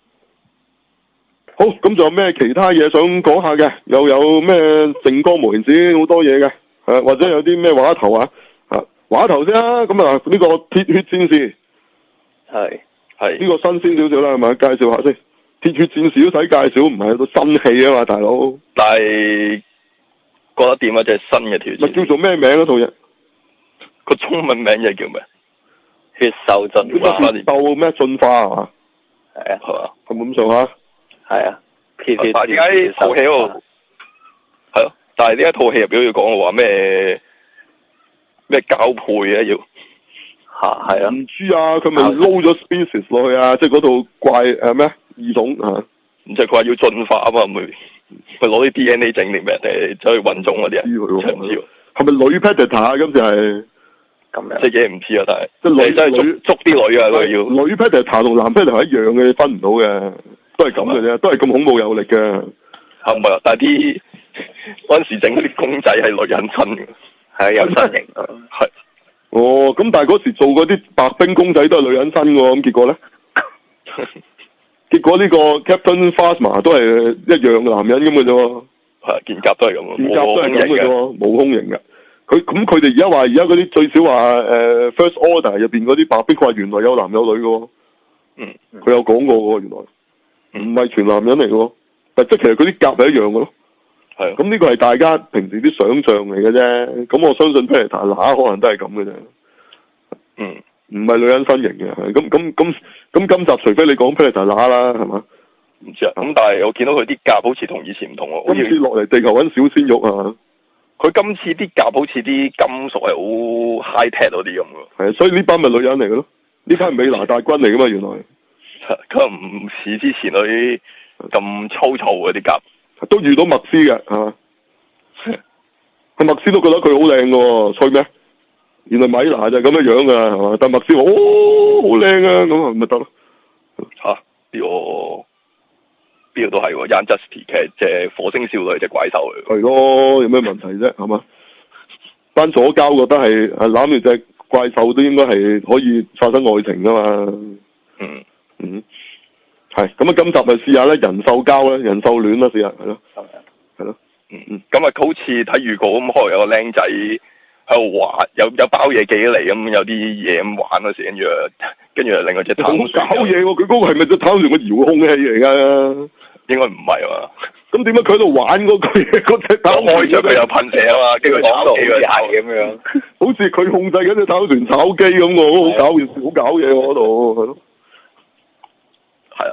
好，咁仲有咩其他嘢想講下嘅？又有咩靜江無言子好多嘢嘅，係或者有啲咩話頭啊？啊，話頭先啦，咁啊呢個鐵血戰士係係呢個新鮮少少啦，係咪？介紹下先。鐵血戰士都使介紹，唔係有套新戲啊嘛，大佬。 但係覺得點啊？即係新嘅鐵血。咪叫做咩名嗰套嘢？個中文名又叫咩？血獸進化。血獸咩進化係嘛？ 係啊，係嘛？ 係咪咁上下？ 係啊。但係點解套戲嗰度係咯？但係呢一套戲入邊要講話咩咩交配啊要吓係啊？唔知啊，佢咪撈咗 species 落去啊？即係嗰套怪誒咩異種啊？唔即係佢話要進化啊嘛？咪咪攞啲 D N A 整定咩？定係走去混種嗰啲啊？知佢唔知喎。係咪女 predator 啊？今次係咁樣，即係嘢唔知啊，但係即係女真係捉捉啲女啊，佢要女 predator 同男 predator 一樣嘅，你分唔到嘅，都係咁嘅啫，都係咁恐怖有力嘅。係唔係啊？但係啲嗰陣時整啲公仔係女人身嘅，係有身形啊，係。哦，咁但係嗰時做嗰啲白冰公仔都係女人身嘅，咁結果咧？結果呢個 Captain Phasma 都係一樣嘅男人咁嘅啫，係劍甲都係咁，劍甲都係咁嘅啫，冇胸型嘅。佢咁佢哋而家話而家嗰啲最少話誒、呃、First Order 入邊嗰啲白冰怪原來有男有女嘅，嗯，佢有講過嘅原來，唔係全男人嚟嘅，但即係其實嗰啲甲係一樣嘅咯，係，咁呢個係大家平時啲想象嚟嘅啫，咁我相信 Predator 乸可能都係咁嘅啫，嗯，唔係女人身形嘅，咁咁咁咁今集除非你講 Predator 乸啦，係嘛？唔知啊，咁但係我見到佢啲甲好似同以前唔同喎，好似落嚟地球揾小鮮肉啊！佢今次啲甲好似啲金屬係好 high tech 嗰啲咁嘅，係啊，所以呢班咪女人嚟嘅咯，呢班係美拿大軍嚟噶嘛，原來佢唔似之前嗰啲咁粗糙嗰啲甲，都遇到麥斯嘅係嘛，佢麥斯都覺得佢好靚嘅，吹咩？原來米拿就係咁樣樣噶係嘛，但麥斯話哦好靚啊，咁咪得咯吓呢個。邊度都係喎 Young Justice 其實隻火星少女隻怪獸嚟，係咯，有咩問題啫？係嘛？班左膠覺得係係攬住隻怪獸都應該係可以發生愛情噶嘛？嗯嗯，係咁啊！今集咪試下咧，人獸交咧，人獸戀啦，試下係咯，係咯，嗯嗯，咁啊，好似睇預告咁，可能有個僆仔喺度玩，有有包嘢寄嚟咁，有啲嘢咁玩嗰時，跟住跟住另外隻好搞嘢喎！佢嗰個係咪隻太空船個遙控器嚟㗎？應該唔係喎，咁點解佢喺度玩嗰句嘢？嗰隻太空船開着佢有噴射啊嘛，跟住講到幾個嘢咁樣，好似佢控制緊隻太空船炒機咁喎，好搞嘢，好搞嘢喎嗰度，係咯，係啊，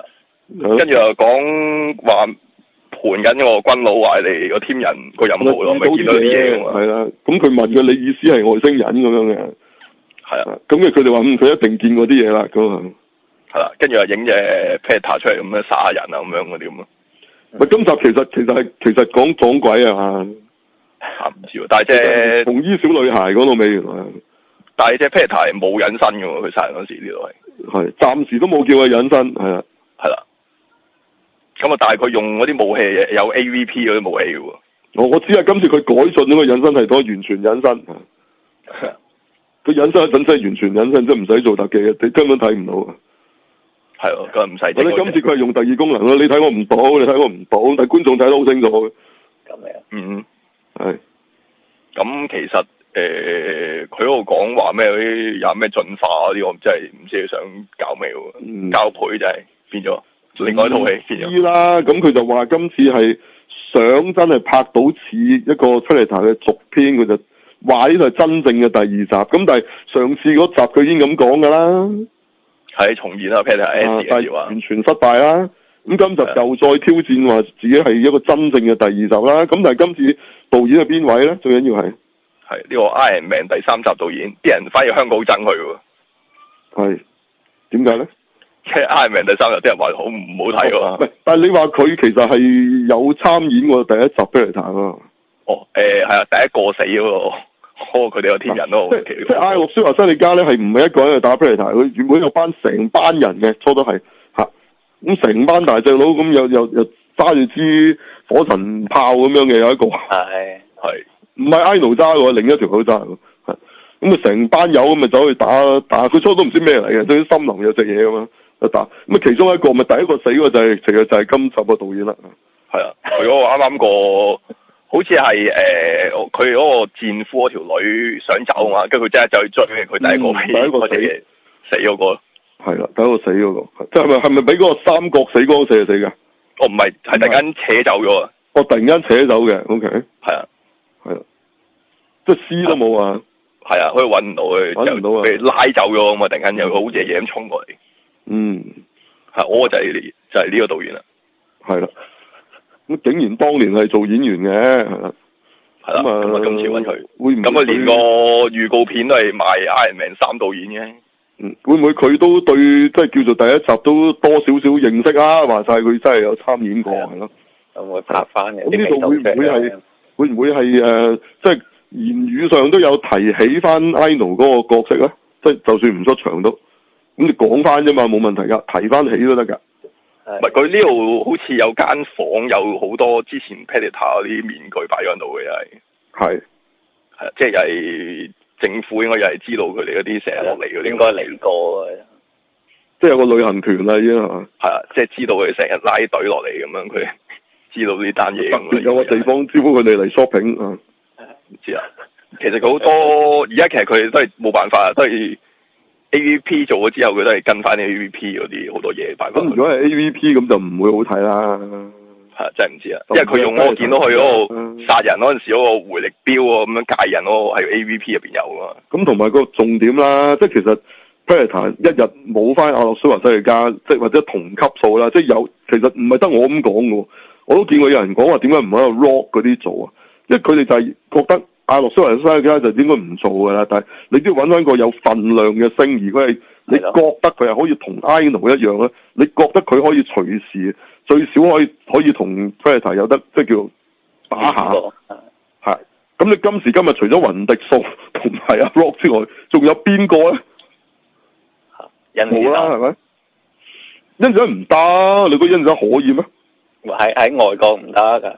跟住又講話盤緊個軍佬話你個天人個任務咯，咪見到啲嘢㗎嘛。 係啦，咁佢問佢你意思係外星人咁樣嘅。 係啊。 咁佢哋話嗯佢一定見過啲嘢啦咁啊。係啦，跟住又影隻 Peter 出嚟咁樣殺人啊咁樣嗰啲咁咯。 咪今集其實其實係其實講撞鬼啊嘛。 嚇唔知喎，但係隻紅衣小女孩嗰度尾原來。但係隻 Peter 係冇隱身嘅喎，佢殺人嗰時呢度係。 係，暫時都冇叫佢隱身，係啊。 係啦。咁啊，但係佢用嗰啲武器有 A V P 嗰啲武器嘅喎。我我知啊，今次佢改進咗個隱身系統，完全隱身。佢隱身一陣真係完全隱身，即係唔使做特技嘅，你根本睇唔到。 係咯，咁唔使。 我哋今次佢係用第二功能咯，你睇我唔到，你睇我唔到，但係觀眾睇得好清楚嘅。 咁樣。嗯。係。 咁其實誒，佢嗰度講話咩嗰啲有咩進化嗰啲，我真係唔知佢想搞咩喎。嗯。交配就係變咗另外一套戲變咗。知啦，咁佢就話今次係想真係拍到似一個出嚟談嘅續篇，佢就話呢度係真正嘅第二集。咁但係上次嗰集佢已經咁講㗎啦。係重現啦 Peter S 嘅話，完全失敗啦。咁今集又再挑戰話自己係一個真正嘅第二集啦。咁但係今次導演係邊位咧？最緊要係係呢個 Iron Man 第三集導演，啲人反而香港好憎佢喎。係點解咧？即係 Iron Man 第三集啲人話好唔好睇喎？唔係，但係你話佢其實係有參演過第一集 Peter 啊。哦，誒係啊，第一個死嗰個。哦，佢哋有天人咯，即係即係艾洛舒華辛力加咧，係唔係一個人去打 Predator？佢原本有班成班人嘅，初都係吓，咁成班大隻佬，咁又又又揸住支火神炮咁樣嘅，有一個係係，唔係艾奴揸嘅，另一條友揸嘅，係咁啊，成班友咁咪走去打打，佢初都唔知咩嚟嘅，對啲森林有隻嘢咁樣就打，咁啊其中一個咪第一個死嘅就係其實就係今集嘅導演啦，係啊，佢嗰個啱啱個。好似係誒，佢、呃、嗰個戰俘嗰條女想走啊嘛，跟住佢即刻就去追佢第一個，嗯、第一個死死嗰個，係啦，第一個死嗰個，即係咪係咪俾嗰個三角死光射死㗎？哦，唔係，係突然間扯走咗啊！哦，突然間扯走嘅 ，OK，係啊，係啊，即係屍都冇啊，係啊，可以搵唔到佢，搵唔到啊，被拉走咗啊嘛，突然間有個好似嘢咁衝過嚟，嗯，係我就係、是、就係、是、呢個導演啦，係啦。咁竟然當年係做演員嘅，係啦，係啦，咁啊今次揾佢，會唔咁啊連個預告片都係賣 Iron Man 三導演嘅，嗯，會唔會佢都對即係叫做第一集都多少少認識啊？話晒佢真係有參演過，係咯，有冇拍翻嘅？咁呢度會唔會係會唔會係誒，即係言語上都有提起翻 Ino 嗰個角色咧？即係就算唔出場都，咁你講翻啫嘛，冇問題噶，提翻起都得噶。唔係佢呢度好似有間房有好多之前 Predator 嗰啲面具擺喺度嘅，又係係係即係又係政府應該又係知道佢哋嗰啲成日落嚟嗰啲，應該嚟過嘅，即係有個旅行團啦已經係嘛，係啊，即係知道佢哋成日拉隊落嚟咁樣，佢知道呢單嘢，特別有個地方招呼佢哋嚟 shopping 啊，唔知啊，其實佢好多而家其實佢哋都係冇辦法，都係。A V P 做咗之後，佢都係跟翻啲 A V P 嗰啲好多嘢擺翻。咁如果係 A V P 咁就唔會好睇啦。係真係唔知啊，因為佢用嗰個見到佢嗰個殺人嗰陣時嗰個回力鏢喎，咁樣戒人嗰個係 A V P 入邊有噶嘛。咁同埋個重點啦，即係其實 Predator 一日冇翻阿諾舒華辛力加，即係或者同級數啦，即係有其實唔係得我咁講嘅，我都見過有人講話點解唔喺度 Rock 嗰啲做啊？因為佢哋就係覺得。阿諾舒華辛力加就應該唔做㗎啦，但係你都要揾翻個有份量嘅星，如果係你覺得佢係可以同 Ino 一樣咧，你覺得佢可以隨時最少可以可以同 Predator 有得即係叫打下，係咁你今時今日除咗雲迪素同埋阿 Rock 之外，仲有邊個咧？冇啦，係咪？甄子丹唔得，你估甄子丹可以咩？喺喺外國唔得㗎。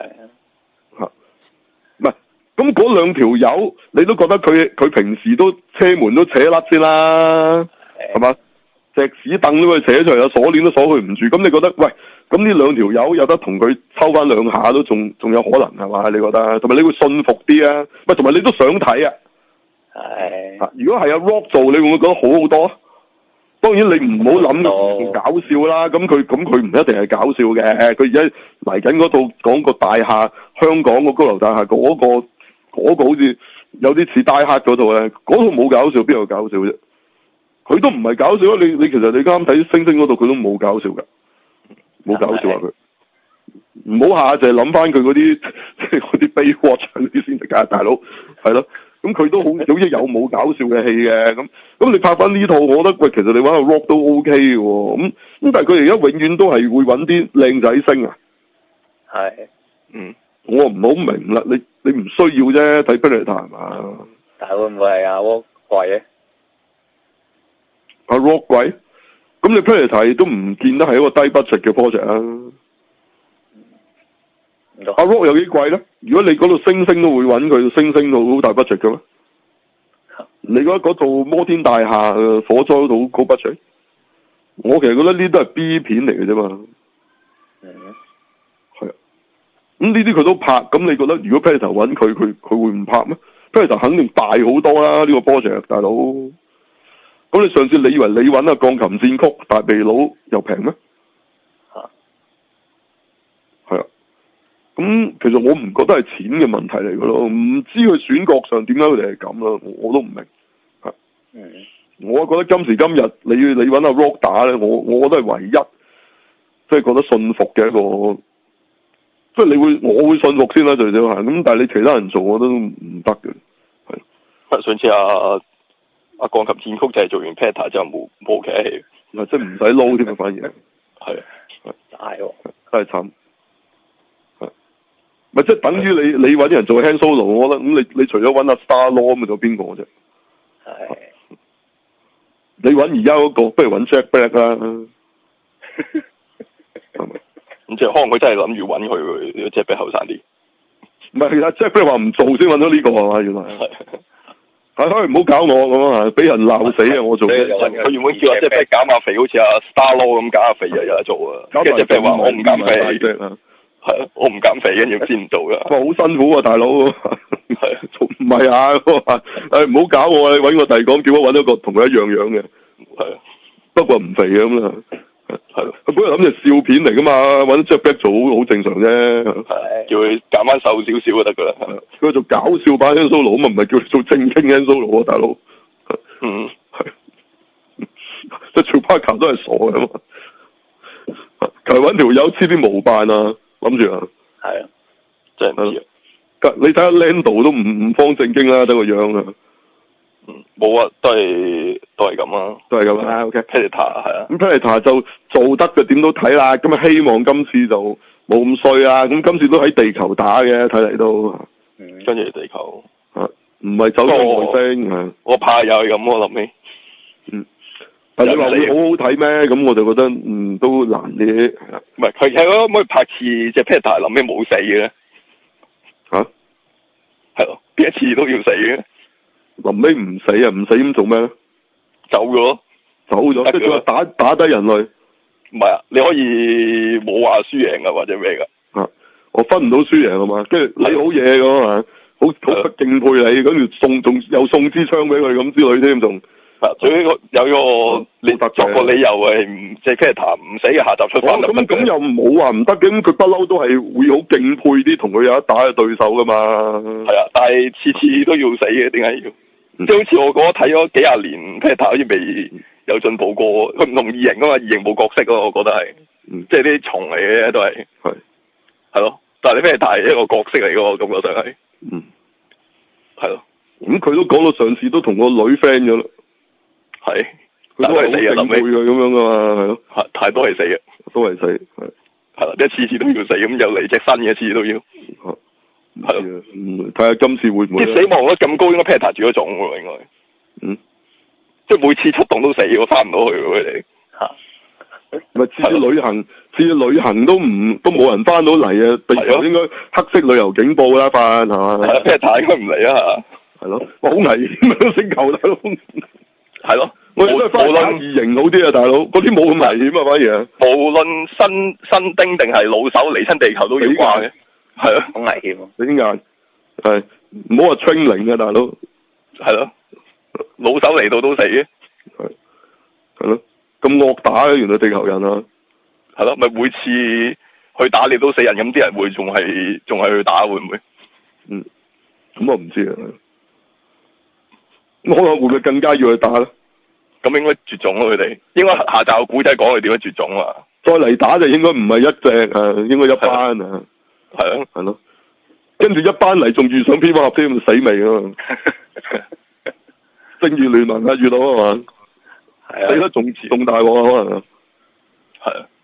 咁嗰兩條友，你都覺得佢佢平時都車門都扯甩先啦，係嘛？石屎凳都佢扯出嚟，有鎖鏈都鎖佢唔住。咁你覺得，喂，咁呢兩條友有得同佢抽翻兩下都仲仲有可能係嘛？你覺得？同埋你會信服啲啊？喂，同埋你都想睇啊？係。如果係阿 Rock 做，你會唔會覺得好好多？當然你唔好諗搞笑啦。咁佢咁佢唔一定係搞笑嘅。佢而家嚟緊嗰套講個大廈，香港個高樓大廈嗰個。嗰個好似有啲似 Die Hard嗰套咧，嗰套冇搞笑，邊有搞笑啫？佢都唔係搞笑啊！你你其實你啱啱睇星星嗰度，佢都冇搞笑噶， 冇搞笑啊佢。唔好下就係諗翻佢嗰啲即係嗰啲 Baywatch 嗰啲先得㗎，大佬係咯。咁佢都好總之有冇搞笑嘅戲嘅咁。咁你拍翻呢套，我覺得喂，其實你揾個 Rock 都 OK 嘅喎。咁咁但係佢而家永遠都係會揾啲靚仔星啊。 係。 嗯。 我唔好明啦，你你唔需要啫，睇 Predator 係嘛？ 但係會唔會係阿 Rock 貴咧？ 阿 Rock 貴？咁你 Predator 都唔見得係一個低 budget 嘅 project 啊。阿 Rock 有幾貴咧？如果你嗰度星星都會揾佢，星星到好大 budget 嘅咩？你覺得嗰套摩天大廈火災到高 budget？我其實覺得呢啲都係 B 片嚟嘅啫嘛。 嗯。 係啊。咁呢啲佢都拍，咁你覺得如果 Predator 揾佢，佢佢會唔拍咩 ？Predator 肯定大好多啦，呢、呢個 project 大佬。咁你上次你以為你揾啊鋼琴戰曲大鼻佬又平咩？係啊。咁其實我唔覺得係錢嘅問題嚟嘅咯，唔知佢選角上點解佢哋係咁啦，我都唔明。係， 嗯， 我覺得今時今日你你揾阿 Rock 打咧，我我覺得係唯一，即係覺得信服嘅一個，即係你會我會信服先啦，最少係。咁但係你其他人做，我都唔得嘅。係。 上次阿阿鋼琴戰曲就係做完 Peter 之後冇冇其他戲， 嗱即係唔使撈添啊，反而係。 係。 大喎。 真係慘。咪即係等於你你揾人做 Han Solo，我覺得咁你你除咗揾阿 Star Lord 咁，仲有邊個啫？ 係。 你揾而家嗰個，不如揾 Jack Black 啦。係咪？ 咁即係可能佢真係諗住揾佢，Jack Black 後生啲。 唔係啊，Jack Black 話唔做先揾到呢個係嘛？原來係。係可以唔好搞我咁啊！俾人鬧死啊！我做。 佢原本叫阿 Jack Black 減下肥，好似阿 Star Lord 咁減下肥，又有得做啊。跟住 Jack Black 話我唔減肥。係啊，我唔減肥，跟住先唔做噶。 哇，好辛苦啊，大佬。係啊，唔係啊，誒，唔好搞我啊！你搵個第二講，叫我搵一個同佢一樣樣嘅。係啊，不過唔肥嘅咁啦。係咯，佢本來諗住笑片嚟噶嘛，搵 Jack Black 做好好正常啫。 係，叫佢減翻瘦少少就得噶啦。 佢做搞笑版 Han Solo 咁啊，唔係叫佢做正經 Han Solo 啊，大佬。 嗯， 係。即係做 Chewbacca 都係傻嘅嘛。求其搵條友黐啲毛扮啊！諗住啊， 係啊， 真係唔知啊！ 你睇下 Lando 都唔唔方正經啦，得個樣啊。 嗯，冇啊，都係都係咁啊， 都係咁啊。OK， Predator 係啊。 咁 Predator 就做得嘅點都睇啦，咁啊希望今次就冇咁衰啦。咁今次都喺地球打嘅，睇嚟都。 嗯，跟住地球。 啊，唔係走咗外星啊！ 我怕又係咁，我諗起。 嗯。但你話會好好睇咩？咁我就覺得嗯都難啲。 唔係佢係可唔可以拍次即係 Peter 臨尾冇死嘅咧？ 吓？ 係咯，邊一次都要死嘅。 臨尾唔死啊？唔死咁做咩咧？ 走咗。 走咗。即係佢話打打低人類。 唔係啊，你可以冇話輸贏啊，或者咩噶？ 啊，我分唔到輸贏啊嘛，跟住你好嘢咁啊，好好敬佩你，跟住送仲又送支槍俾佢咁之類添，仲。 啊！最呢個有一個你作個理由係唔即係 Peter 唔死嘅下集出翻嚟。 咁咁又冇話唔得嘅，咁佢不嬲都係會好敬佩啲同佢有得打嘅對手噶嘛。 係啊，但係次次都要死嘅，點解要？即係好似我嗰睇咗幾廿年 Peter 好似未有進步過。佢唔同異形啊嘛，異形冇角色咯，我覺得係。嗯。即係啲蟲嚟嘅都係。係。係咯，但係你 Peter 係一個角色嚟嘅，我感覺上係。嗯。係咯。 咁佢都講到上次都同個女 friend 咗啦。 係， 佢都係死嘅，諗起佢咁樣噶嘛，係咯， 係太多係死嘅， 都係死，係， 係啦，一次次都要死，咁又嚟隻新嘅，一次次都要，係咯， 嗯，睇下今次會唔會？ 啲死亡率咁高，應該 Peter 住咗種喎，應該，嗯，即係每次出動都死，我翻唔到去佢哋，吓， 咪次次旅行，次次旅行都唔都冇人翻到嚟啊，地球應該黑色旅遊警報啦，翻係嘛？ 係啊 ，Peter 應該唔嚟啊， 係咯，好危險啊，星球大佬。 係咯， 我哋都係翻打異形好啲啊，大佬，嗰啲冇咁危險啊，反而啊。 無論新新丁定係老手嚟親地球都要掛嘅，係啊，好危險啊， 你眼係唔好話 training 啊，大佬， 係咯，老手嚟到都死嘅， 係係咯，咁惡打嘅原來地球人啊， 係咯，咪每次去打你都死人，咁啲人會仲係仲係去打會唔會？ 嗯，咁我唔知啊。可能會唔會更加要去打咧？ 咁應該絕種咯，佢哋應該下集個古仔講佢點樣絕種啊？ 再嚟打就應該唔係一隻誒，應該一班啊。 係啊， 係咯。跟住一班嚟仲遇上蝙蝠俠添，死未啊嘛！正義聯盟啊，遇到啊嘛。係啊。死得仲仲大鑊啊，可能。 係啊。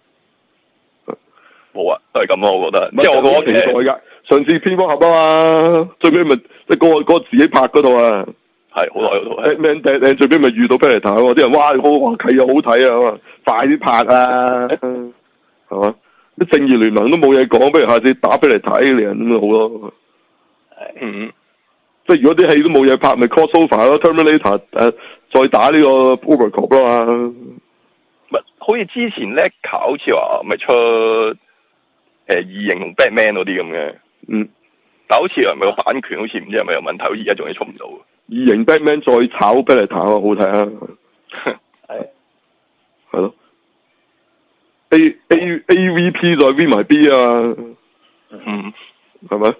冇啊，都係咁咯，我覺得。即係我覺得期待㗎。 上次蝙蝠俠啊嘛，最尾咪即係嗰個嗰個自己拍嗰度啊。係好耐嗰套。 Batman 誒最尾咪遇到 Predator 喎，啲人哇好哇睇又好睇啊嘛，快啲拍啊，係嘛？啲正義聯盟都冇嘢講，不如下次打俾嚟睇你人咁咪好咯。 嗯。即係如果啲戲都冇嘢拍，咪 crossover 咯 ，Terminator 誒、呃、再打呢個 Robocop 啦嘛。 咪好似之前咧，好似話咪出誒異形同 Batman 嗰啲咁嘅。嗯。但好似係咪個版權好似唔知係咪有問題，好似而家仲係出唔到。 異形 Batman 再炒俾嚟睇啊，好睇啊。係。係咯。A A A V P 再 V 埋 B 啊。嗯。係咪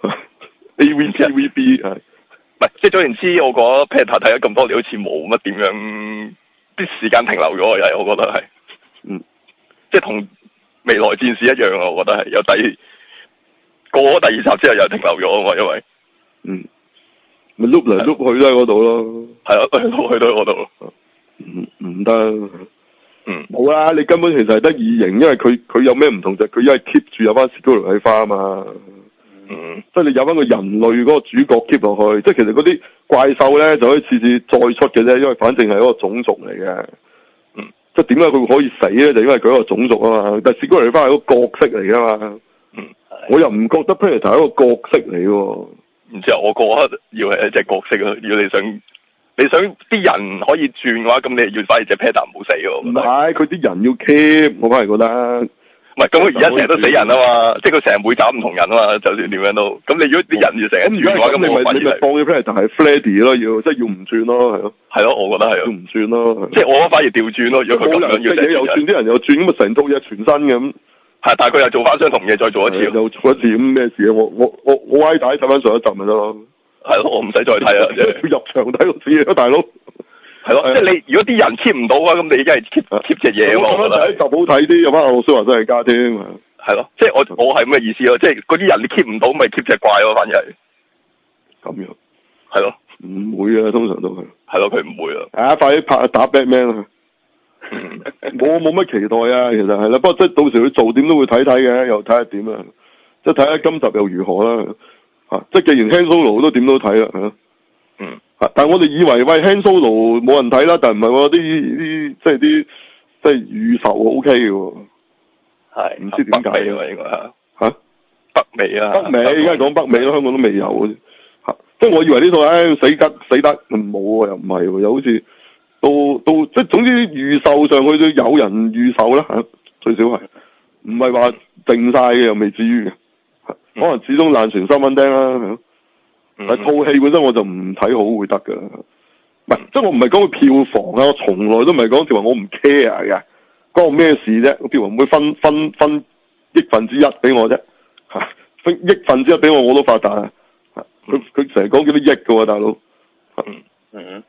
？A V P V B 係。唔係，即係總言之，我覺得 Peter 睇咗咁多年，好似冇乜點樣啲時間停留咗，又係我覺得係。嗯。即係同未來戰士一樣啊！我覺得係有第過咗第二集之後又停留咗啊嘛，因為。嗯。咪碌嚟碌去都喺嗰度咯。係啊，碌去都喺嗰度。唔唔得。嗯。冇啦，你根本其實係得異形，因為佢佢有咩唔同就係佢因為 keep 住有翻史高倫喺花啊嘛。嗯。即係你有翻個人類嗰個主角 keep 落去，即係其實嗰啲怪獸咧就可以次次再出嘅啫，因為反正係一個種族嚟嘅。嗯。即係點解佢可以死咧？就因為佢一個種族啊嘛。但係史高倫喺花係一個角色嚟噶嘛。嗯。我又唔覺得 Predator 係一個角色嚟喎。唔知啊，我覺得要係一隻角色啊！要你想，你想啲人可以轉嘅話，咁你要反而隻 Predator 唔好死喎。唔係，佢啲人要 keep，我反而覺得。唔係，咁佢而家成日都死人啊嘛，即係佢成日每集唔同人啊嘛，就算點樣都。咁你如果啲人要成日轉嘅話，咁你咪你咪放咗 Predator 係 Freddy 咯，要即係要唔轉咯，係咯。係咯，我覺得係。要唔轉咯。即係我覺得反而調轉咯，如果佢咁樣要嘢又轉，啲人又轉，咁啊成套嘢全新嘅咁。係，但係佢又做翻相同嘢，再做一次。又做一次咁咩事啊？我我我我挨打睇翻上一集咪得咯。係咯，我唔使再睇啦。入場睇個字咯，大佬。係咯，即係你如果啲人 keep 唔到啊，咁你而家係 keep keep 隻嘢喎。我覺得第一集好睇啲，有翻阿諾舒華辛力加添。係咯，即係我我係咁嘅意思咯，即係嗰啲人你 keep 唔到，咪 keep 隻怪咯，反而係。咁樣。係咯。唔會啊，通常都係。係咯，佢唔會啊。啊！快啲拍打 Batman 啊！我冇乜期待啊，其實係啦，不過即係到時佢做點都會睇睇嘅，又睇下點啊，即係睇下今集又如何啦，吓，即係既然 Han Solo 都點都睇啦，吓，嗯，吓，但係我哋以為喂 Han Solo 冇人睇啦，但係唔係喎，啲啲即係啲即係預售 O K 嘅，係，唔知點解啊，應該吓，吓，北美啊，北美，而家講北美咯，香港都未有，吓，即係我以為呢套唉死得死得冇啊，又唔係，又好似。都都即係總之預售上去都有人預售啦吓，最少係唔係話定晒嘅，又未至於嘅，可能始終爛船三蚊釘啦。但係套戲本身我就唔睇好會得噶，唔係即係我唔係講佢票房啊，我從來都唔係講條話我唔 care 嘅，關我咩事啫？個票房會分分分億分之一俾我啫，吓分億分之一俾我我都發達啊！佢佢成日講幾多億噶喎，大佬。嗯嗯。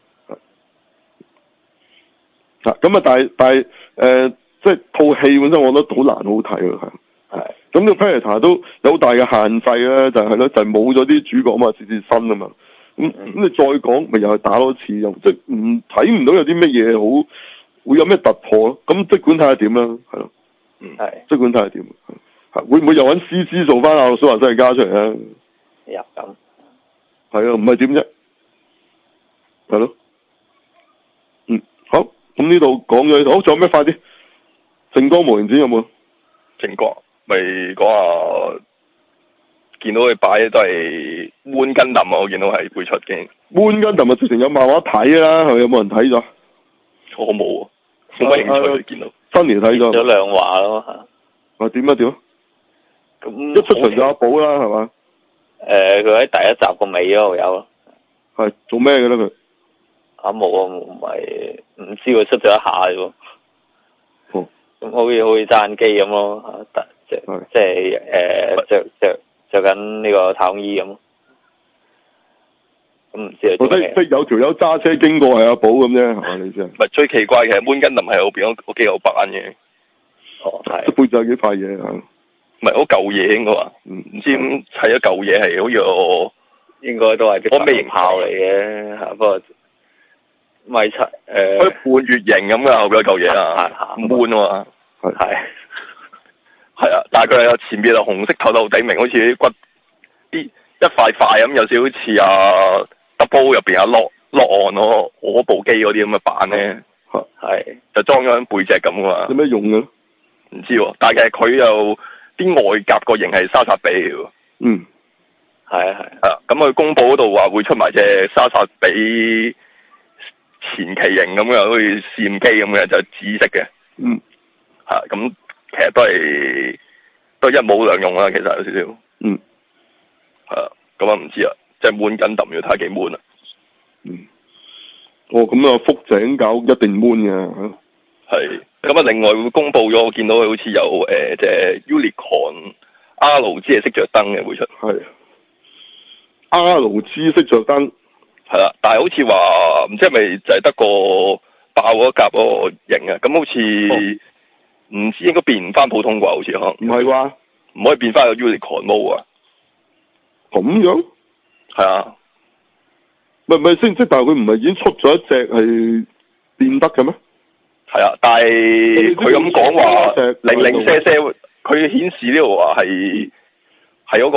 嗱咁啊，但係但係誒、呃，即係套戲本身，我覺得好難好睇咯，係。係。咁個 Predator 都有好大嘅限制咧，就係、係、咯，就係冇咗啲主角啊嘛，次次新啊嘛。咁咁、嗯、你再講，咪又係打多次，又即係唔睇唔到有啲乜嘢好，會有咩突破咯？咁即管睇下點啦，係咯。嗯。係。即管睇下點，係會唔會又揾 C C 做翻阿諾舒華辛力加出嚟啊？入咁。係啊，唔係點啫？係咯。嗯，好。咁呢度講咗呢度，好，仲有咩快啲？靜光無形展有冇？靜光咪講下，見到佢擺都係 Moon Gundam啊！我見到係會出嘅。Moon Gundam啊，直情有漫畫睇啦，係咪有冇人睇咗？我冇啊，冇乜興趣見到。新年睇咗。咗兩話咯嚇。啊點啊點啊？咁一出場就阿寶啦，係嘛？誒，佢喺第一集個尾嗰度有咯。係做咩嘅咧佢？啊冇啊，唔係唔知佢出咗一下啫喎。哦，咁好似好似揸緊機咁咯，嚇，即即係誒著著著緊呢個太空衣咁。咁唔知係做咩？即即有條友揸車經過係阿寶咁啫，係嘛？你知啊？唔係最奇怪嘅係 Moon Gundam係後邊嗰嗰幾個版嘅。 哦，係。 即背脊有幾塊嘢啊？ 唔係好舊嘢應該話，唔唔知咁砌咗舊嘢係好似我應該都係啲微型炮嚟嘅嚇，不過米七誒， 好似半月形咁嘅後邊有舊嘢啊，唔悶啊嘛， 係係係啊，但係佢係有前邊係紅色透透地明，好似啲骨啲一塊塊咁，有少少似啊 double 入邊阿 lock lock on 我我部機嗰啲咁嘅板咧，係就裝咗喺背脊咁啊嘛。 有咩用嘅？ 唔知喎，但係佢又啲外甲個型係沙薩比嘅。 嗯， 係啊係啊，咁佢公佈嗰度話會出埋隻沙薩比前期型咁嘅，好似試驗機咁嘅，就紫色嘅。 嗯， 嚇咁其實都係都一模兩用啦，其實有少少。 嗯， 係啊，咁啊唔知啊，即係悶緊揼要睇下幾悶啊。 嗯，哦咁啊，福井搞一定悶嘅。 係，咁啊，另外會公佈咗，我見到佢好似有誒即係 Unicorn R G 係識着燈嘅會出。係。 R G 識着燈。 係啦，但係好似話唔知係咪就係得個爆嗰夾嗰個型啊？咁好似唔知應該變唔翻普通啩？好似可能。唔係啩？唔可以變翻個 Unicorn mode 啊？ 咁樣？係啊。唔係唔係先，即係但係佢唔係已經出咗一隻係變得嘅咩？係啊，但係佢咁講話零零舍舍，佢顯示呢度話係係嗰個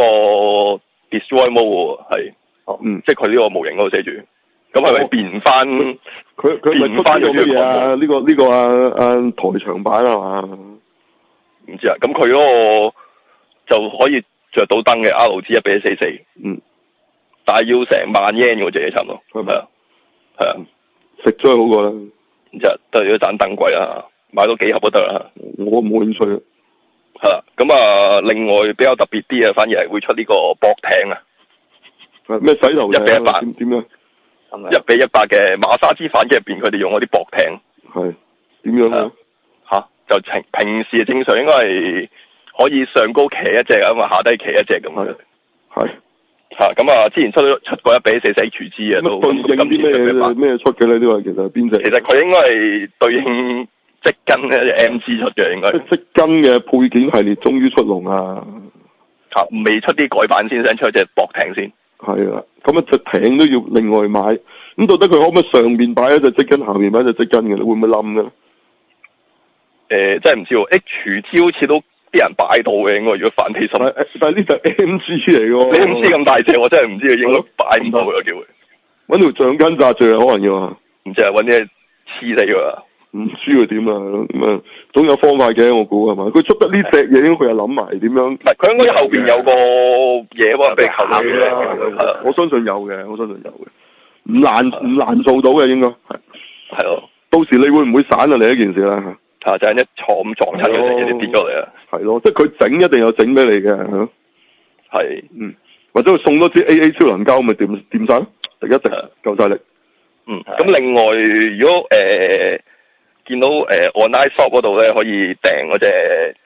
destroy mode 喎，係，嗯，即係佢呢個模型嗰度寫住，咁係咪變翻？佢佢變翻咗乜嘢啊？呢個呢個啊啊台場版啊嘛？唔知啊，咁佢嗰個就可以着到燈嘅 R G 一比一四四，嗯，但係要成萬 yen 嗰隻嘢差唔多，係咪啊？係啊，食咗好過啦。就都係要盞燈櫃啦，買多幾盒都得啦。我冇興趣。係啦，咁啊，另外比較特別啲啊，反而係會出呢個駁艇啊。咩洗頭一比一百？點樣？一比一百嘅馬沙之反擊入邊，佢哋用嗰啲駁艇。係。點樣啊？吓，就平平時正常應該係可以上高騎一隻咁啊，下低騎一隻咁樣。係。吓，咁啊，之前出咗出過一比四四 H G 啊，都對應啲咩咩出嘅咧？呢個其實係邊隻？其實佢應該係對應積金嘅 M G 出嘅，應該。積金嘅配件系列終於出籠啊！吓，未出啲改版先，先出隻駁艇先。係啊，咁啊隻艇都要另外買。咁到底佢可唔可以上面擺一隻積金，下面擺一隻積金嘅？會唔會冧嘅？誒、呃，真係唔知喎。H G 好似都。啲人擺到嘅應該，如果反地心，但係呢隻 M G 嚟喎，M G 咁大隻，我真係唔知佢應該擺唔到有機會。揾條橡筋紮住啊，可能要啊，唔知啊，揾啲黐死佢啊，唔知佢點啊，咁啊，總有方法嘅，我估係嘛？佢出得呢隻嘢，應該佢又諗埋點樣？唔係，佢應該後邊有個嘢喎，俾後邊嘅，我相信有嘅，我相信有嘅，唔難唔難做到嘅應該係係咯。到時你會唔會散啊？你一件事啦。啊！就係、是、一坐咁撞親嗰隻嘢跌咗嚟啊！係咯，即係佢整一定有整俾你嘅，係嗯，或者佢送多支 A A 超能膠咪掂掂晒咯，滴一滴夠晒力。嗯，咁另外如果誒、呃、見到誒、呃、online shop 嗰度咧，可以訂嗰隻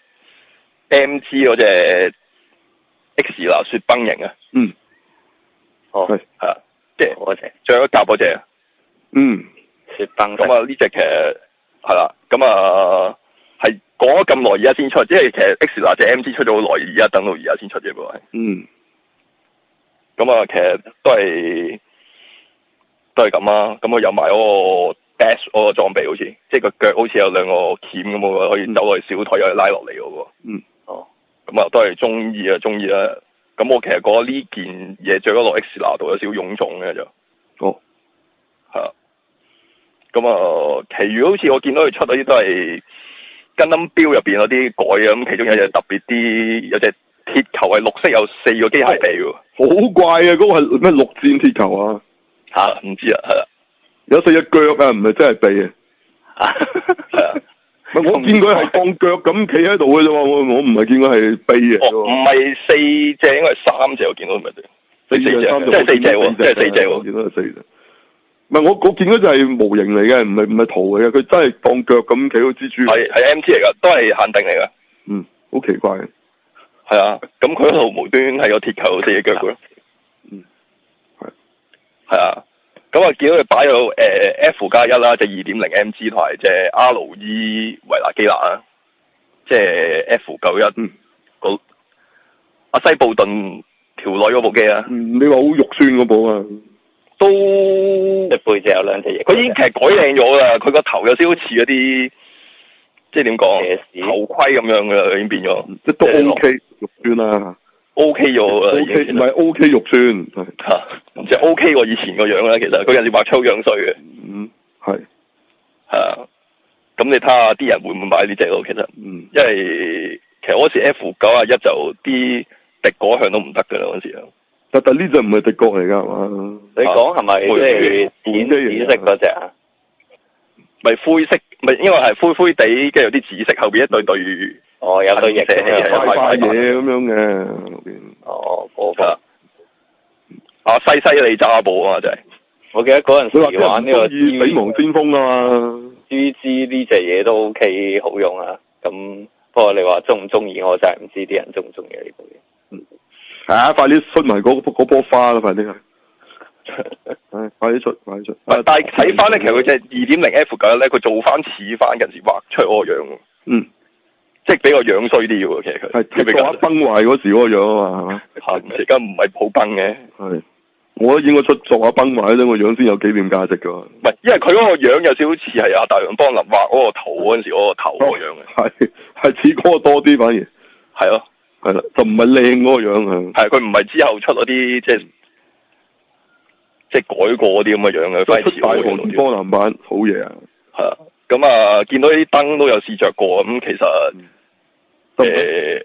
M G 嗰隻 X 啦雪崩型啊。嗯。哦。係係啊，即係嗰隻，仲有一夾嗰隻啊。嗯。雪崩。咁啊，呢隻其實。係啦，咁啊係講咗咁耐，而家先出，即係其實 X 嗱隻 M G 出咗好耐，而家等到而家先出嘅喎。嗯。咁啊，其實都係都係咁啊。咁我有埋嗰個 dash 嗰個裝備，好似即係個腳好似有兩個鉗咁喎，可以走落去小腿，又拉落嚟嘅喎。嗯。哦。咁啊，都係中意啊，中意啦。咁我其實覺得呢件嘢着咗落 X 嗱度有少少臃腫嘅就。哦。係啊。咁啊，其餘好似我見到佢出嗰啲都係跟冧標入邊嗰啲改啊，咁其中有隻特別啲，有隻鐵球係綠色，有四個機械臂喎。好怪啊！嗰、那個係咩陸戰鐵球啊？吓、啊，唔知啊，係啦，有四隻腳啊，唔係真係臂啊。係啊，我見佢係當腳咁企喺度嘅啫，我我唔係見佢係臂啊。唔係四隻，應該係三隻，我見到咪四隻，即係四隻喎，即係四隻喎，見到係四隻。唔係我我見到就係模型嚟嘅，唔係唔係圖嚟嘅，佢真係當腳咁企到蜘蛛。係係 M G 嚟噶，都係限定嚟噶。嗯，好奇怪。係啊，咁佢嗰度無端係有鐵球四隻腳嘅咯。嗯，係係啊，咁啊見到佢擺到誒 F 加一啦，就二點零 M G 同埋隻 R E 維納基納啊。 即係 F 九一個阿西布頓條女嗰部機啊。 嗯，你話好肉酸嗰部啊？ 都即係背脊有兩隻翼。 佢已經其實改靚咗啦，佢個頭有少少似嗰啲，即係點講頭盔咁樣噶啦，已經變咗。 即都 OK 肉酸啦。 OK 咗啦。 OK 唔係 OK 肉酸。 嚇，即係 OK 過以前個樣啦。其實佢有時畫粗樣衰嘅。 嗯，係。係啊。咁你睇下啲人會唔會買呢隻咯？其實，嗯，因為其實嗰時 F 九啊一就啲敵果向都唔得㗎啦嗰時啊。但但呢隻唔係敵國嚟㗎係嘛？ 你講係咪即係淺紫色嗰隻啊？ 咪灰色，咪因為係灰灰地，跟住有啲紫色，後邊一對對。 哦，有對翼嘅， 塊塊嘢咁樣嘅。 哦，嗰個。 啊，西西利揸部啊嘛，就係。我記得嗰陣時玩呢個死亡先鋒啊嘛。 G G 呢隻嘢都 OK 好用啊，咁不過你話中唔中意，我真係唔知啲人中唔中意呢部嘢。 嗯，係啊，快啲出埋嗰嗰波花啦，快啲啊！係，快啲出，快啲出。 但係睇翻咧，其實佢隻二點零 F 九咧，佢做翻似翻近時畫出嗰個樣。嗯，即係比較樣衰啲嘅，其實佢係即係畫崩壞嗰時嗰個樣啊嘛，係嘛？ 係，而家唔係好崩嘅。係。 我都應該出作下崩壞咧，個樣先有紀念價值噶。唔係，因為佢嗰個樣有少少似係阿大洋邦林畫嗰個頭嗰陣時嗰個頭嗰個樣嘅。係係似嗰個多啲，反而係咯，係啦，就唔係靚嗰個樣啊。係佢唔係之後出嗰啲即係即係改過嗰啲咁嘅樣嘅。出大洋邦林版好嘢啊！係啊，咁啊見到啲燈都有試着過，咁其實誒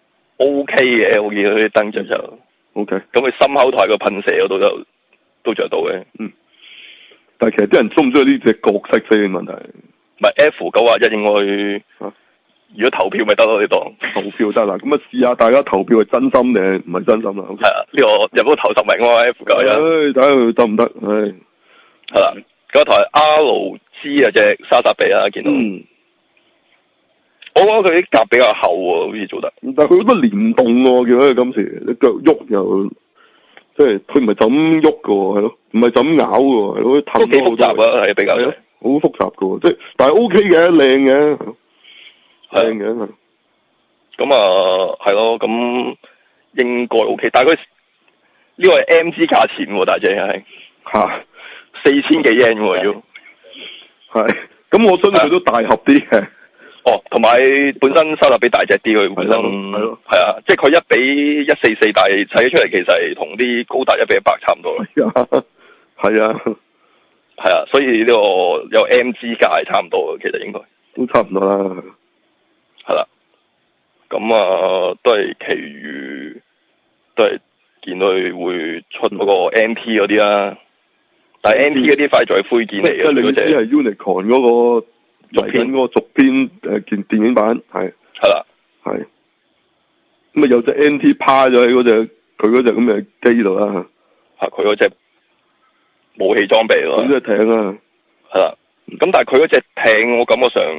O K 嘅，我見到啲燈着就。O K，咁佢心口同個噴射嗰度就都着到嘅。嗯，但係其實啲人中唔中意呢隻角色先問題？唔係 F 九啊一應該，啊、如果投票咪得咯，呢檔投票得啦。咁啊試下大家投票係真心定唔係真心啦？係、okay? 啊，呢、這個入到頭十名啊 F 九啊一。唉，睇下佢得唔得？唉，係啦，嗰台 R G 啊隻莎莎比啊，見到。嗯。我覺得佢啲甲比較厚喎，好似做得。但係佢好多聯動喎，見到佢今次，你腳喐又，即係佢唔係就咁喐㗎喎，係咯，唔係就咁咬㗎喎，係咯，都幾複雜啊，係比較，好複雜㗎喎，即係，但係 O K 嘅，靚嘅，靚嘅，咁啊，係咯，咁應該 O K，但係佢呢個係 M G 價錢喎，大姐係嚇四千幾 yen 喎要，係，咁我相信佢都大盒啲嘅。哦，同埋本身收納比大隻啲，佢本身係咯，係啊，即係佢一比一四四，但係睇出嚟其實係同啲高達一比一百差唔多嘅。係啊，係啊，所以呢個有 M G 價係差唔多嘅，其實應該都差唔多啦。係啦，咁啊，都係其餘都係見到佢會出嗰個 M P 嗰啲啦，但係 M P 嗰啲快在灰件嚟嘅，嗰隻係 Unicorn 嗰個。續編嗰個續編誒件電影版係係啦，係咁啊有隻 N T 趴咗喺嗰隻佢嗰隻咁嘅機度啦嚇，佢嗰隻武器裝備咯，咁隻艇啊，係啦，咁但係佢嗰隻艇我感覺上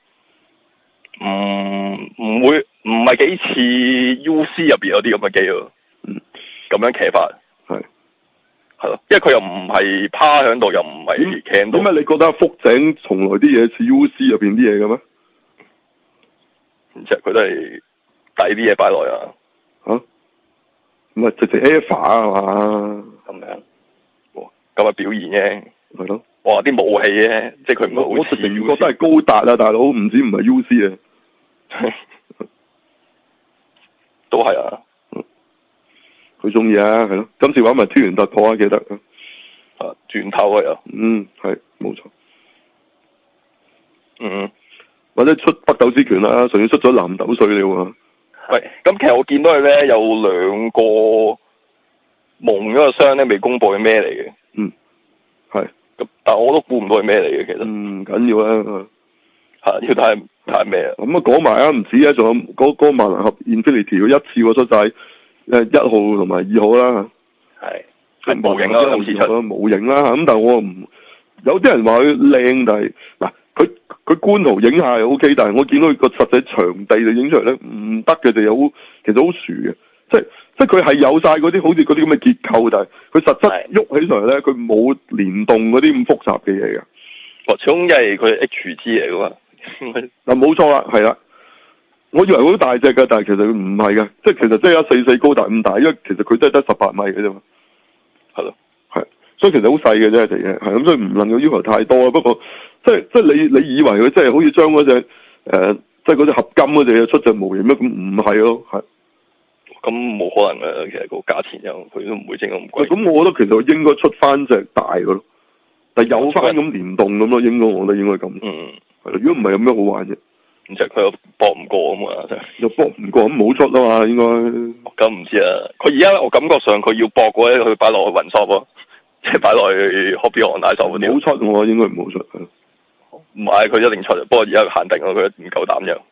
唔唔會唔係幾似 U C 入邊有啲咁嘅機咯，嗯，咁樣騎法係。係咯，因為佢又唔係趴喺度，又唔係企喺度。點解你覺得福井從來啲嘢似 U C 入邊啲嘢嘅咩？其實佢都係抵啲嘢擺落啊。吓，咁啊直直 Eva 啊嘛。咁樣。哇，咁啊表現啫。係咯。哇，啲武器咧，即係佢唔係好似。我直情覺得係高達啊，大佬，唔知唔係 U C 啊。都係啊。佢中意啊，係咯，今次玩埋天元突破啊，記得啊，轉頭啊又，嗯，係冇錯，嗯，或者出北斗之拳啦，仲要出咗南斗水了喎。喂，咁其實我見到佢咧有兩個蒙咗個箱咧，未公佈係咩嚟嘅。嗯，係，咁但係我都估唔到係咩嚟嘅，其實。唔緊要啊，嚇要睇睇咩啊？咁啊講埋啊，唔止啊，仲有嗰嗰個萬能俠 Infinity 佢一次過出晒。誒，一號同埋二號啦，係係模型啦，好似出模型啦，咁但係我唔有啲人話佢靚，但係嗱，佢佢官圖影下係 O K，但係我見到佢個實際場地就影出嚟咧唔得嘅，就有其實好殊嘅，即係即係佢係有晒嗰啲好似嗰啲咁嘅結構，但係佢實質喐起上嚟咧，佢冇聯動嗰啲咁複雜嘅嘢嘅。哦，始終因為佢係 H G 嚟噶嘛，嗱冇錯啦，係啦。 我以為好大隻噶，但係其實佢唔係嘅，即係其實即係一四四高大咁大，因為其實佢真係得十八米嘅啫嘛。 係咯， 係，所以其實好細嘅啫，隻嘢係咁，所以唔能夠要求太多啊。不過即係即係你你以為佢真係好似將嗰隻誒，即係嗰隻合金嗰隻嘢出隻模型咩？咁唔係咯，係。 咁冇可能嘅，其實個價錢又佢都唔會整咁貴。 咁我覺得其實應該出翻隻大嘅咯，但係有翻咁連動咁咯，應該我覺得應該咁。嗯，係咯。如果唔係有咩好玩啫？ 咁就佢又搏唔過咁啊！真係又搏唔過咁冇出啊嘛，應該。 咁唔知啊！佢而家我感覺上佢要搏嘅咧，佢擺落去雲索喎，即係擺落去 Hobby online 手嗰啲。冇出我應該唔好出。 唔係佢一定出，不過而家限定咯，佢唔夠膽樣。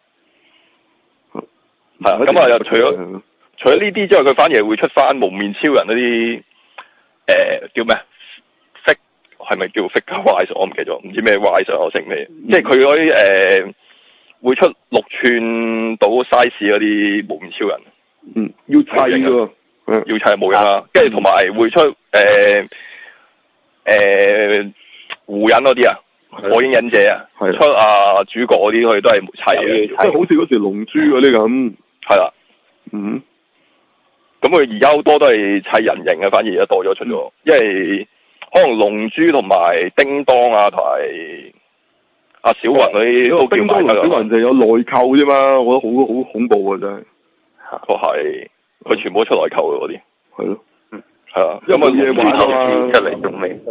係啊，咁啊又除咗。除咗呢啲之外，佢反而會出翻蒙面超人嗰啲誒叫咩 fig 係咪叫 figure wise？我唔記得咗，唔知咩 wise 我姓咩？嗯、即係佢嗰啲誒會出六寸到 size 嗰啲蒙面超人。 嗯，要砌㗎， 要砌模型啦。跟住同埋會出誒誒、呃呃、湖人嗰啲啊，火影忍者啊，出啊主角嗰啲佢都係砌嘅， 即係好似嗰時龍珠嗰啲咁。係啦， 嗯。咁佢而家好多都係砌人形嘅，反而而家多咗出咗，嗯、因為可能龍珠同埋叮當啊，同埋阿小雲嗰啲都叮當同小雲就有內扣啫嘛，我覺得好好恐怖啊真係。確係，佢全部都出內扣嘅嗰啲。 係咯， 嗯，係啊， 因為嘢玩啊嘛， 出嚟仲未。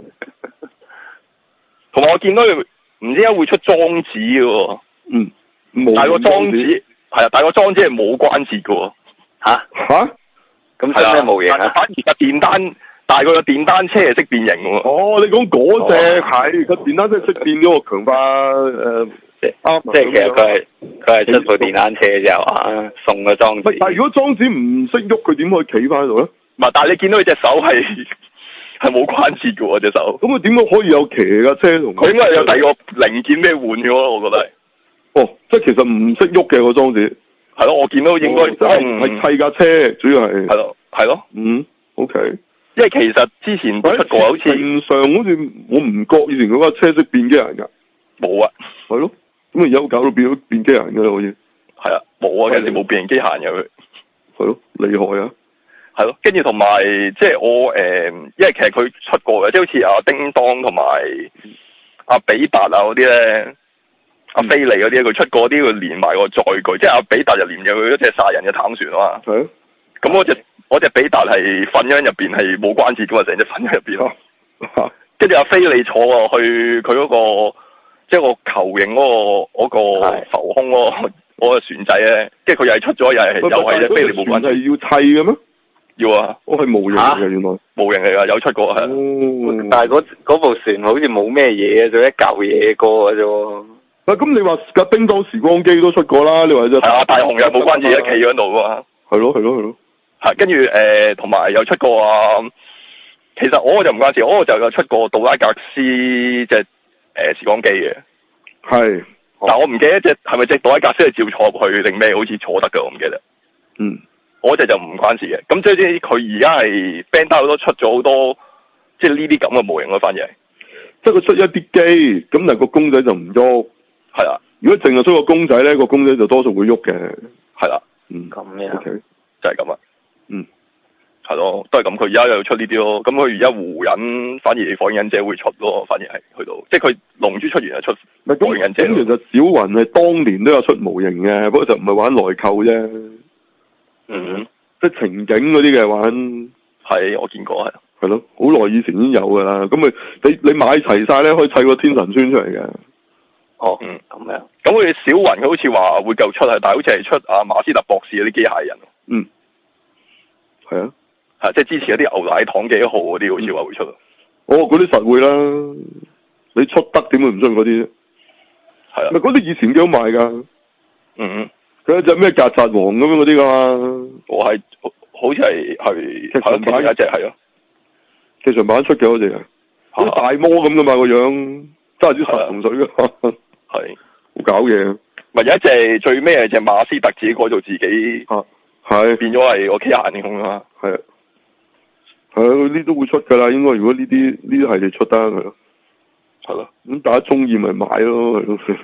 同埋我見到佢唔知點解會出裝置嘅喎。 嗯， 但係個裝置係啊，但係個裝置係冇關節嘅喎。吓吓？ 咁係咩模型啊？反而個電單，但係佢個電單車係識變形喎。 哦，你講嗰隻係個電單車識變嗰個強化誒， 即係即係其實佢係佢係出部電單車之後啊，送個裝置。 但係如果裝置唔識喐，佢點可以企翻喺度咧？ 唔係，但係你見到佢隻手係係冇關節嘅喎，隻手。 咁佢點解可以有騎架車同？ 佢應該係有第二個零件咩換咗咯，我覺得係。 哦，即係其實唔識喐嘅個裝置。 係咯，我見到應該係砌架車，主要係係咯，係咯， 嗯 ，OK。 因為其實之前都出過，好似正常好似我唔覺以前嗰架車識變機人噶， 冇啊， 係咯，咁而家搞到變咗變機人噶啦，好似係啊，冇啊，有時冇變形機械嘅佢， 係咯，厲害啊， 係咯，跟住同埋即係我誒、呃，因為其實佢出過嘅，即係好似阿叮當同埋阿比達啊嗰啲咧。阿菲利嗰啲，佢出過啲，佢連埋個載具，即係阿比達就連入去一隻殺人嘅坦船啊嘛。係。咁嗰隻嗰隻比達係瞓咗喺入邊，係冇關節噶嘛，成隻瞓喺入邊咯。跟住阿菲利坐落去佢嗰、嗰個，即係個球形嗰、嗰個嗰、嗰個浮空嗰、嗰個嗰個船仔咧，跟住佢又係出咗，又係又係隻菲利冇關係。係要砌嘅咩？要啊，我係模型嚟嘅，原來模型嚟噶，有出過係。 哦。但係嗰嗰部船好似冇咩嘢，就一嚿嘢過嘅啫。 啊，咁你話架叮當時光機都出過啦，你話啫？ 係啊，大雄又冇關節，一企喺度噶嘛。係咯，係咯，係咯。 係，跟住誒，同埋又出過啊。其實我就唔關事，我就有出過杜拉格斯隻誒時光機嘅。係。但我唔記得隻係咪隻杜拉格斯係照坐入去定咩？好似坐得噶，我唔記得。嗯。我隻就唔關事嘅。咁即係佢而家係 Bandai 都出咗好多，即係呢啲咁嘅模型咯，反而係。即係佢出一啲機，咁但係個公仔就唔喐。係啦，如果淨係出個公仔咧，個公仔就多數會喐嘅。係啦，嗯，咁樣，okay. 就係咁啊，嗯，係咯，都係咁。佢而家又出呢啲咯，咁佢而家湖人反而火影忍者會出咯，反而係去到，即係佢龍珠出完就出火影忍者。咁其實小雲係當年都有出模型嘅，不過就唔係玩內購啫。嗯，即係情景嗰啲嘅玩，係我見過係。係咯，好耐以前已經有噶啦。咁咪你你買齊晒咧，可以砌個天神村出嚟嘅。哦，嗯，咁樣，咁佢小雲佢好似話會夠出係，但係好似係出阿馬斯特博士嗰啲機械人。嗯，係啊，係即係之前有啲牛奶糖幾號嗰啲，好似話會出。哦，嗰啲實會啦，你出得點會唔出嗰啲？係啊，咪嗰啲以前幾好賣噶。嗯，佢有隻咩曱甴王咁樣嗰啲噶嘛？我係好似係係劇場版一隻係咯，劇場版出嘅嗰隻，好似大魔咁噶嘛個樣，揸住啲十龍水噶。係，好搞嘢。咪有一隻最尾係隻馬斯特自己改造自己，啊，係變咗係個機械人咁啊，係啊，係啊，呢啲都會出噶啦。應該如果呢啲呢啲系列出得係咯，係咯。咁大家中意咪買咯，係咯。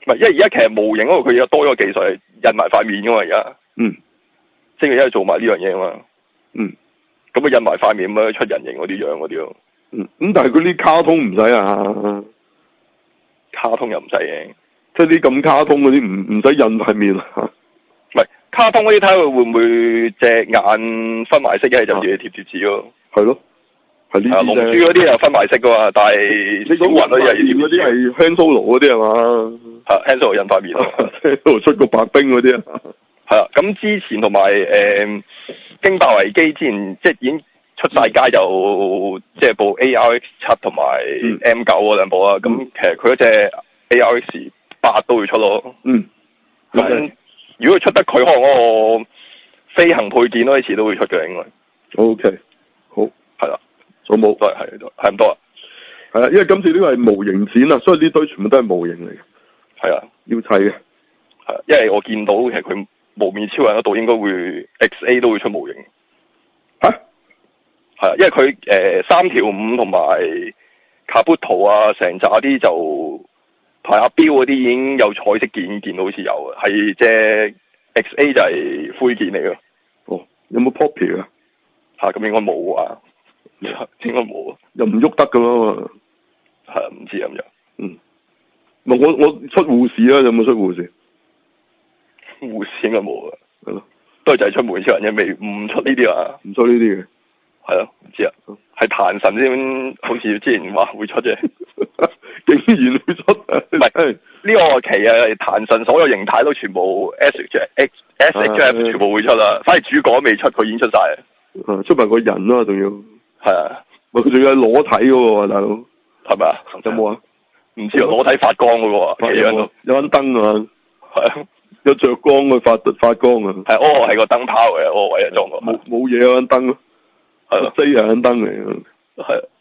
唔係，因為而家其實模型嗰度佢而家多咗個技術係印埋塊面噶嘛，而家。 嗯。 即係而家做埋呢樣嘢啊嘛。 嗯。 咁啊印埋塊面咁樣出人形嗰啲樣嗰啲咯。 嗯。咁但係佢啲卡通唔使啊。 卡通又唔使嘅。 即係啲咁卡通嗰啲唔唔使印塊面啊。 唔係，卡通嗰啲睇下佢會唔會隻眼分埋色，一係就自己貼貼紙咯。 係咯。係呢啲。 龍珠嗰啲又分埋色噶嘛，但係你講雲嗰啲係嗰啲係 Han Solo 嗰啲係嘛？ 係 Han Solo 印塊面咯。 Han Solo 出個白兵嗰啲啊。 係啊，咁之前同埋誒驚爆危機之前，即係已經出晒街就即係部 A R X 七同埋 M 九嗰兩部啦。咁、嗯、其實佢嗰隻 A R X 八都會出咯。嗯。咁、okay. 如果佢出得佢可能嗰個飛行配件嗰啲詞都會出嘅應該。 O、okay. K。好。係啦。仲冇？都係係係咁多啦。係啊，因為今次呢個係模型展啊，所以呢堆全部都係模型嚟嘅。係啊，要砌嘅。係啊，因為我見到其實佢無面超人嗰度應該會 X A 都會出模型。吓？係啊，因為佢誒三條五同埋卡布圖啊，成扎啲就同阿標嗰啲已經有彩色件，見到好似有啊，係隻 X A 就係灰件嚟㗎。哦，有冇 Poppy 啊？吓，咁應該冇啊。應該冇啊，又唔喐得噶嘛，係啊，唔知咁樣。嗯，唔係我我出護士啊，有冇出護士？護士應該冇啊，係咯，都係就係出門超人啫，未唔出呢啲啊，唔出呢啲嘅，係咯，唔知啊，係彈神先，好似之前話會出啫，竟然會出，唔係呢個期啊，彈神所有形態都全部 S H X S H F 全部會出啦，反而主角未出，佢已經出晒，啊，出埋個人咯，仲要。係啊，喂，佢仲要裸體嘅喎，大佬，係咪啊？有冇啊？唔知啊，裸體發光嘅喎，有有有盞燈啊，係啊，有着光嘅發發光啊，係哦，係個燈泡嘅，哦，唯一裝個，冇冇嘢有盞燈咯，係咯，J 係盞燈嚟嘅，係啊，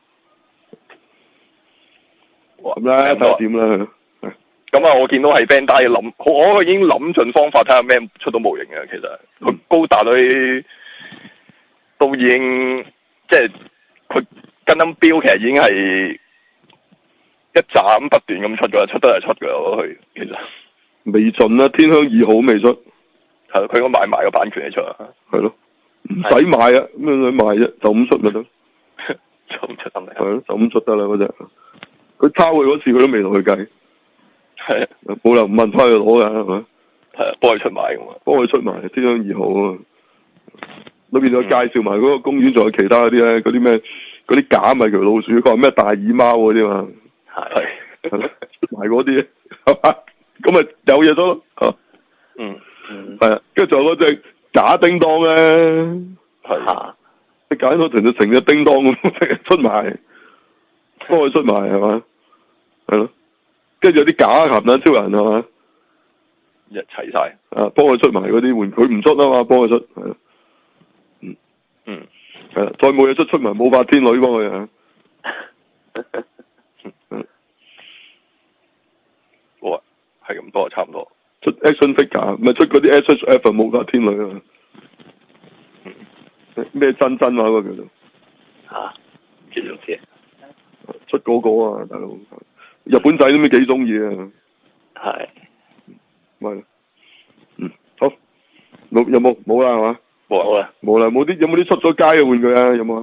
咁咧睇下點啦，咁啊，我見到係 Bandai 諗，我已經諗盡方法睇下咩出到模型嘅，其實佢高達嗰都已經即係。佢跟緊標，其實已經係一斬不斷咁出噶啦，出得係出噶啦，我去其實未盡啦，天香二號未出，係佢應該買埋個版權嚟出啊，係咯，唔使買啊，咁樣去買啫，就咁出咪得，就咁出得咪，係咯，就咁出得啦嗰隻，佢抄佢嗰次佢都未同佢計，係，冇理由唔問翻佢攞噶係咪？係啊，幫佢出賣噶嘛，幫佢出賣天香二號啊。裏邊就介紹埋嗰個公園，仲有其他嗰啲咧，嗰啲咩，嗰啲假米奇老鼠，佢話咩大耳貓嗰啲嘛，係，係咯，埋嗰啲，係嘛，咁咪有嘢咗咯，吓，嗯，係啊，跟住仲有嗰隻假叮當咧，係，你揀到成隻成隻叮當咁出埋，幫佢出埋係嘛，係咯，跟住有啲假鹹蛋超人係嘛，一齊晒，啊，幫佢出埋嗰啲玩具，佢唔出啊嘛，幫佢出，係。嗯，係啦，再冇嘢出出埋冇法天女幫佢啊，嗯，好啊，係咁多，差唔多。出 action figure，咪出嗰啲 S H F 冇法天女啊，咩真真啊嗰個叫做吓，叫做咩？出嗰個啊，大佬，日本仔都咩幾中意啊，係，咪，嗯，好，冇有冇冇啦係嘛？冇啦，冇啦，冇啲有冇啲出咗街嘅玩具啊？有冇啊？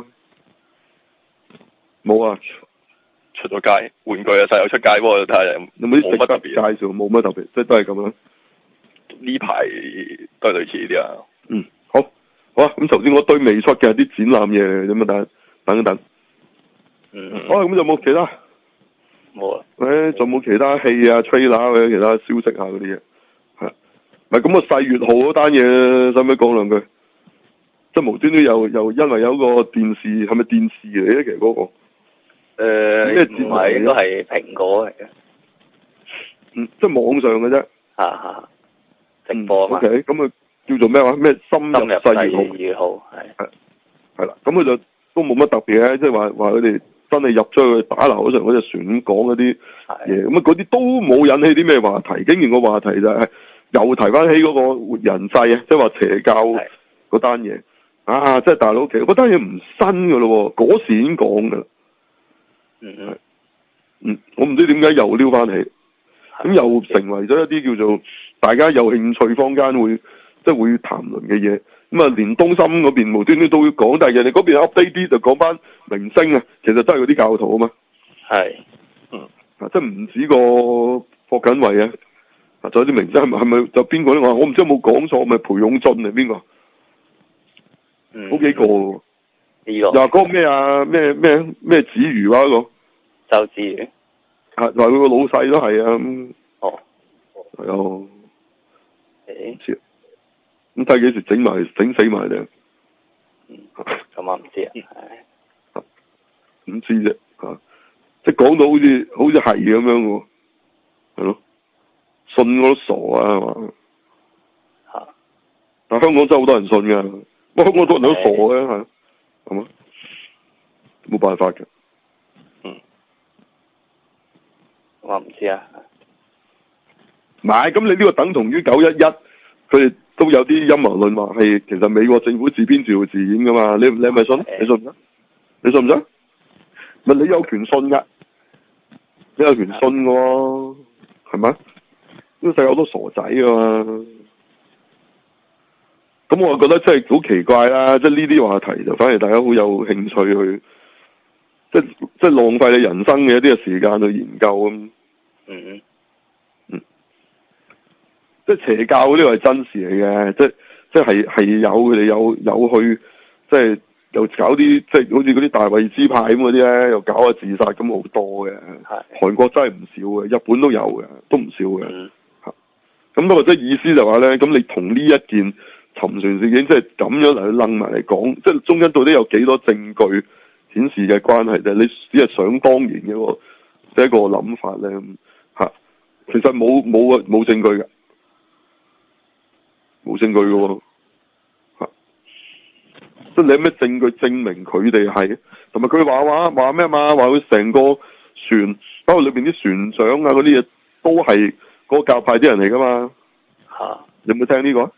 冇啊，出咗街玩具啊，細有出街，不過睇下有冇啲冇乜特別介紹，冇乜特別，即係都係咁樣。呢排都係類似呢啲啊。嗯，好，好啊。咁頭先嗰堆未出嘅啲展覽嘢，咁啊等等一等。嗯嗯。好啊，咁有冇其他？冇啊。誒，仲有冇其他戲啊、trailer 或者其他消息啊嗰啲嘢？係，唔係咁個世越號嗰單嘢，使唔使講兩句？即係無端端又又因為有個電視係咪電視嚟咧？其實嗰、那個誒咩唔係都係蘋果嚟嘅，嗯，即係網上嘅啫，嚇嚇直播啊嘛。O K，咁啊叫做咩話？咩深入世越號係係係啦，咁佢就都冇乜特別嘅，即係話話佢哋真係入咗去打撈嗰陣嗰隻船講嗰啲嘢，咁啊嗰啲都冇引起啲咩話題，竟然個話題就係、是、又提翻起嗰個活人祭啊，即係話邪教嗰單嘢。啊！即係大佬，其實嗰單嘢唔新噶咯，嗰時已經講噶啦。嗯嗯。嗯，我唔知點解又撩翻起。 咁又成為咗一啲叫做大家有興趣坊間會即係會談論嘅嘢。咁啊，連東森嗰邊無端端都會講，但係人哋嗰邊 update 啲就講翻明星啊，其實都係嗰啲教徒啊嘛。 係， 嗯，啊，即係唔止個霍錦偉啊，啊，仲有啲明星係咪係咪就邊個咧？我我唔知有冇講錯，咪裴勇俊定邊個？嗯，好幾個喎。 呢個。 又話嗰個咩啊？咩咩咩子瑜啊？嗰個。 周子瑜。 啊，話佢個老細都係啊。咁哦。 係啊。 誒。 知。咁睇幾時整埋整死埋你？ 嗯。咁啊唔知啊。 係。唔知啫，吓。即係講到好似好似係咁樣喎，係咯，信我都傻啊，係嘛？ 吓。 但香港真係好多人信㗎，不過香港好多人都傻嘅，係，係嘛？冇辦法嘅。 嗯。我唔知啊。 唔係，咁你呢個等同於九一一，佢哋都有啲陰謀論話係其實美國政府自編自導自演㗎嘛？你你係咪信？你信唔信？你信唔信？咪你有權信㗎。你有權信喎，係咪？呢個世界好多傻仔㗎嘛，咁我覺得真係好奇怪啦！即係呢啲話題就反而大家好有興趣去，即係即係浪費你人生嘅一啲嘅時間去研究咁。 嗯嗯。即係邪教呢個係真事嚟嘅，即係即係係有佢哋有有去，即係。又搞啲即係好似嗰啲大衛支派咁嗰啲咧，又搞下自殺咁好多嘅。係。韓國真係唔少嘅，日本都有嘅，都唔少嘅。嗯。嚇。咁不過即係意思就話咧，咁你同呢一件沉船事件即係咁樣嚟去掕埋嚟講，即係中間到底有幾多證據顯示嘅關係啫？你只係想當然嘅喎，即係一個諗法咧嚇。其實冇冇冇證據嘅，冇證據嘅喎。即係你有咩證據證明佢哋係？同埋佢話話話咩嘛？話佢成個船，包括裏邊啲船長啊嗰啲嘢，都係嗰個教派啲人嚟噶嘛？嚇、啊！有冇聽呢個？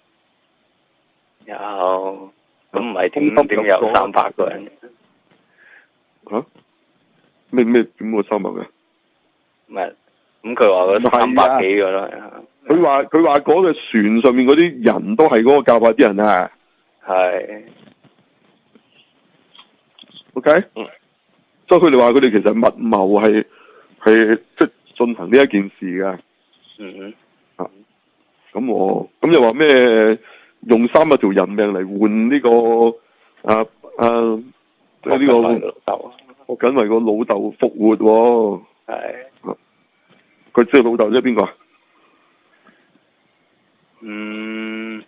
有。咁唔係點點有三百個人？ 嚇？咩咩點會三百嘅？ 唔係，咁佢話嗰三百幾個啦。 佢話佢話嗰個船上面嗰啲人都係嗰個教派啲人啊。係。OK，嗯，所以佢哋話佢哋其實密謀係係即係進行呢一件事㗎。嗯哼，啊，咁我咁又話咩用三百條人命嚟換呢個啊啊即係呢個霍錦偉個老豆復活喎。係，佢知道老豆即係邊個啊？嗯，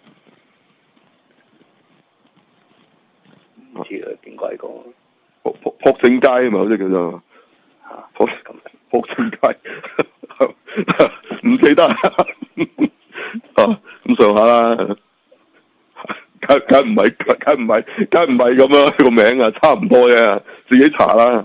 唔知佢邊個嚟講？霍霍霍正佳啊嘛，好似叫做霍霍正佳，唔記得啊，咁上下啦，梗梗唔係，梗唔係，梗唔係咁樣個名啊，差唔多嘅，自己查啦。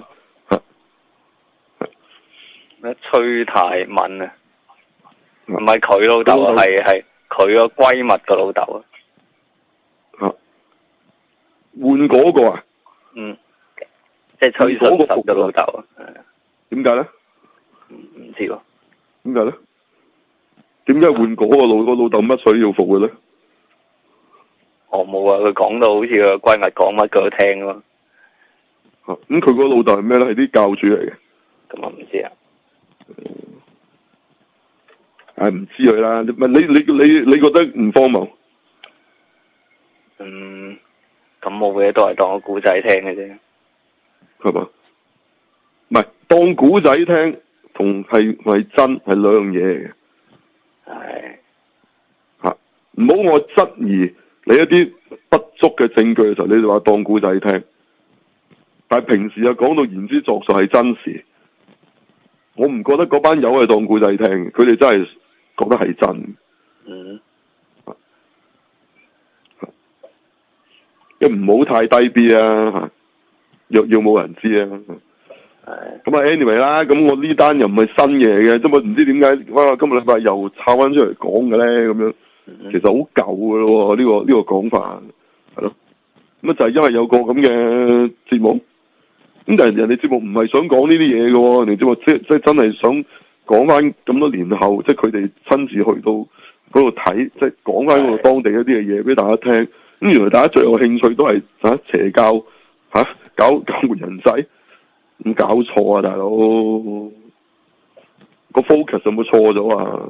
咩崔泰敏啊？唔係佢老豆啊，係係佢個閨蜜個老豆啊。吓，換嗰個啊？嗯。即係崔順實嘅老豆啊，點解咧？唔唔知喎。點解咧？點解換嗰個老個老豆乜水要復活咧？我冇啊，佢講到好似個閨蜜講乜佢都聽啊嘛。咁佢個老豆係咩咧？係啲教主嚟嘅。咁我唔知啊。唉，唔知佢啦。問你你你你覺得唔荒謬？嗯，咁冇嘅都係當個古仔聽嘅啫。係嘛？唔係當古仔聽，同係係真係兩樣嘢嚟嘅。係吓，唔好我質疑你一啲不足嘅證據嘅時候，你就話當古仔聽。但係平時又講到言之鑿鑿係真事，我唔覺得嗰班友係當古仔聽，佢哋真係覺得係真。嗯。你唔好太低 B 啊！吓。若要冇人知啊，係咁啊 anyway 啦，咁我呢單又唔係新嘢嘅，咁我唔知點解哇今日禮拜又抄翻出嚟講嘅咧，咁樣其實好舊嘅咯，呢個呢個講法係咯，咁啊就係因為有個咁嘅節目，咁但係人哋節目唔係想講呢啲嘢嘅，人哋節目即即係真係想講翻咁多年後，即係佢哋親自去到嗰度睇，即係講翻嗰度當地一啲嘅嘢俾大家聽。咁原來大家最有興趣都係嚇、啊、邪教嚇、啊、搞搞活人仔，咁搞錯啊，大佬個 focus 有冇錯咗啊？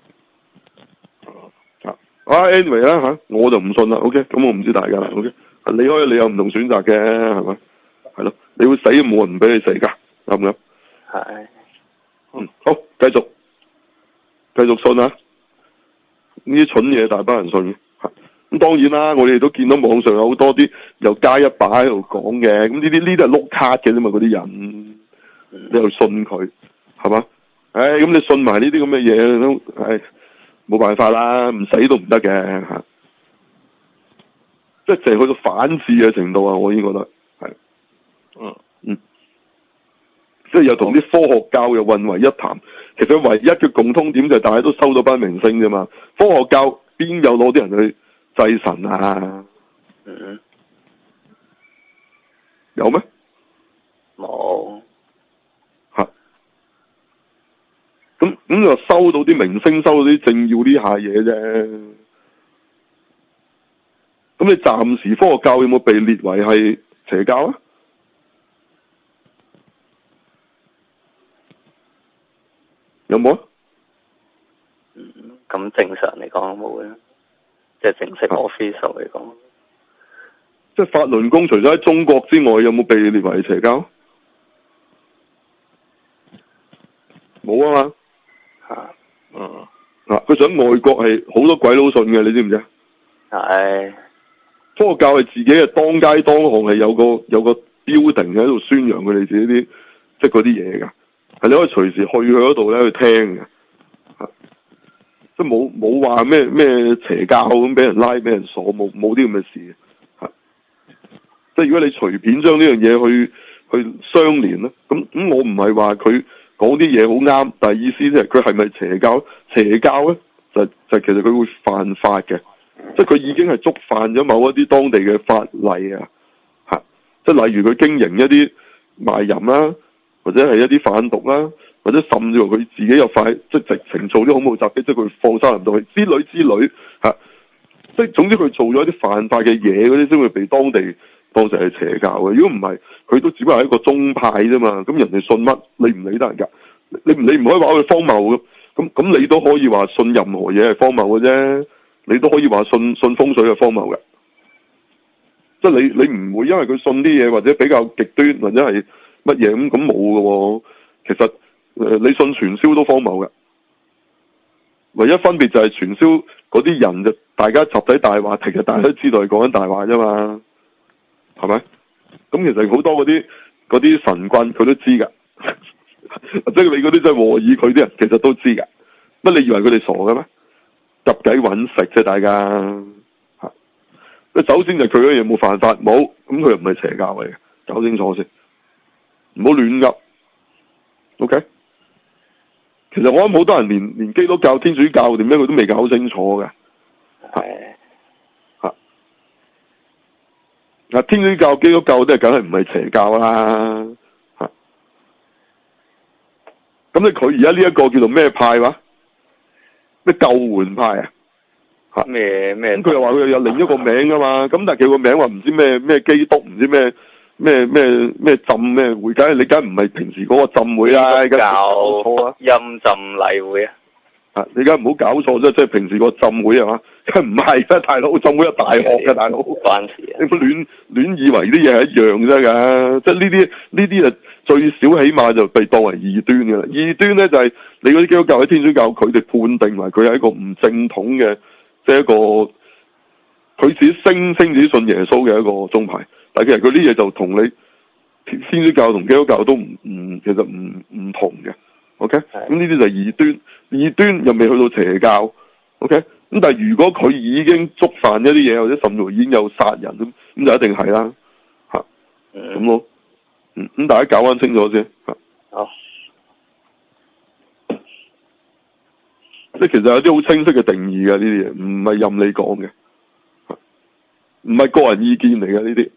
啊 anyway 啦嚇，我就唔信啦。OK，咁我唔知大家啦。OK，你可以你有唔同選擇嘅係咪？係咯，你會死冇人唔俾你死㗎，啱唔啱？ 係。 嗯，好，繼續，繼續信啊！呢啲蠢嘢大班人信嘅，咁當然啦，我哋都見到網上有好多啲又加一把喺度講嘅，咁呢啲呢啲係碌卡嘅啫嘛，嗰啲人，你又信佢，係嘛？唉、哎，咁你信埋呢啲咁嘅嘢都，唉、哎，冇辦法啦，唔死都唔得嘅嚇，即係淨係去到反智嘅程度啊！我已經覺得係，嗯嗯。即係又同啲科學教又混為一談，其實唯一嘅共通點就係大家都收到班明星啫嘛。科學教邊有攞啲人去祭神啊？ 嗯， 有咩？ 冇。 吓，咁咁就收到啲明星，收到啲政要呢下嘢啫。咁你暫時科學教有冇被列為係邪教啊？有冇啊？ 嗯，咁正常嚟講冇嘅，即係正式 official 嚟講。 即係法輪功除咗喺中國之外，有冇被列為邪教？冇啊嘛。 嚇。嗯。 嗱，佢想外國係好多鬼佬信嘅，你知唔知啊？ 係。 科學教係自己係當街當巷係有個有個標定喺度宣揚佢哋自己啲即係嗰啲嘢㗎。係你可以隨時去佢嗰度咧去聽嘅，嚇，即係冇冇話咩咩邪教咁俾人拉俾人鎖，冇冇啲咁嘅事，嚇。即係如果你隨便將呢樣嘢去去相連咧，咁咁我唔係話佢講啲嘢好啱，但係意思即係佢係咪邪教？邪教咧就就其實佢會犯法嘅，即係佢已經係觸犯咗某一啲當地嘅法例啊，嚇。即係例如佢經營一啲賣淫啦。或者係一啲販毒啦，或者甚至乎佢自己有塊即係直情做啲恐怖襲擊，即係佢放沙林到去之類之類嚇，即係總之佢做咗一啲犯法嘅嘢嗰啲，先會被當地當成係邪教嘅。如果唔係，佢都只不過係一個宗派啫嘛。咁人哋信乜，你唔理得人㗎。你唔理唔可以話佢荒謬嘅，咁咁你都可以話信任何嘢係荒謬嘅啫。你都可以話信信風水係荒謬嘅，即係你你唔會因為佢信啲嘢或者比較極端或者係。乜嘢咁咁冇嘅喎？其實誒、呃，你信傳銷都荒謬嘅，唯一分別就係傳銷嗰啲人就大家集體大話，其實大家都知道係講緊大話啫嘛，係咪？咁其實好多嗰啲嗰啲神棍佢都知㗎，即係你嗰啲真係和議佢啲人其實都知㗎。乜你以為佢哋傻嘅咩？入計揾食啫，大家嚇。首先就佢嗰嘢冇犯法，冇咁佢又唔係邪教嚟嘅，搞清楚先。唔好亂噏 ，OK？其實我諗好多人連連基督教、天主教點咩佢都未搞清楚嘅，係嚇嗱，天主教、基督教都係梗係唔係邪教啦，嚇。咁你佢而家呢一個叫做咩派話？咩救援派啊？嚇咩咩？ 咁佢又話佢有另一個名噶嘛？咁但係佢個名話唔知咩咩基督，唔知咩。咩咩咩浸咩會？梗係你梗唔係平時嗰個浸會啦， 教錯啊！ 陰浸禮會啊！ 啊，你梗唔好搞錯啫，即係平時個浸會係嘛？梗唔係啦，大佬，浸會有大學嘅大佬， 關事啊！ 你唔好亂亂以為啲嘢係一樣啫㗎，即係呢啲呢啲啊最少起碼就被當為異端㗎啦。異端咧就係、是、你嗰啲基督教或者天主教，佢哋判定為佢係一個唔正統嘅，即係一個佢自己聲稱自己信耶穌嘅一個宗派。但其實佢啲嘢就同你天主教同基督教都唔唔，其實唔唔同嘅。OK，咁呢啲就係異端，異端又未去到邪教。OK，咁但係如果佢已經觸犯一啲嘢，或者甚至乎已經有殺人咁，咁就一定係啦。嚇，咁、嗯、咯。嗯，咁大家搞翻清楚先。嚇。 好。 即係其實有啲好清晰嘅定義嘅呢啲嘢，唔係任你講嘅。唔係個人意見嚟嘅呢啲，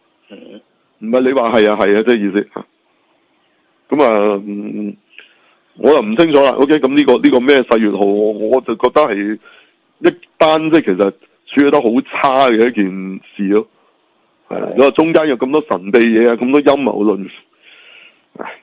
唔係你話係啊係啊，即係意思嚇。咁啊， 我又唔清楚啦。OK，咁呢個呢個咩世越號，我我就覺得係一單即係其實處理得好差嘅一件事咯。係啦，你話中間有咁多神秘嘢啊，咁多陰謀論，唉，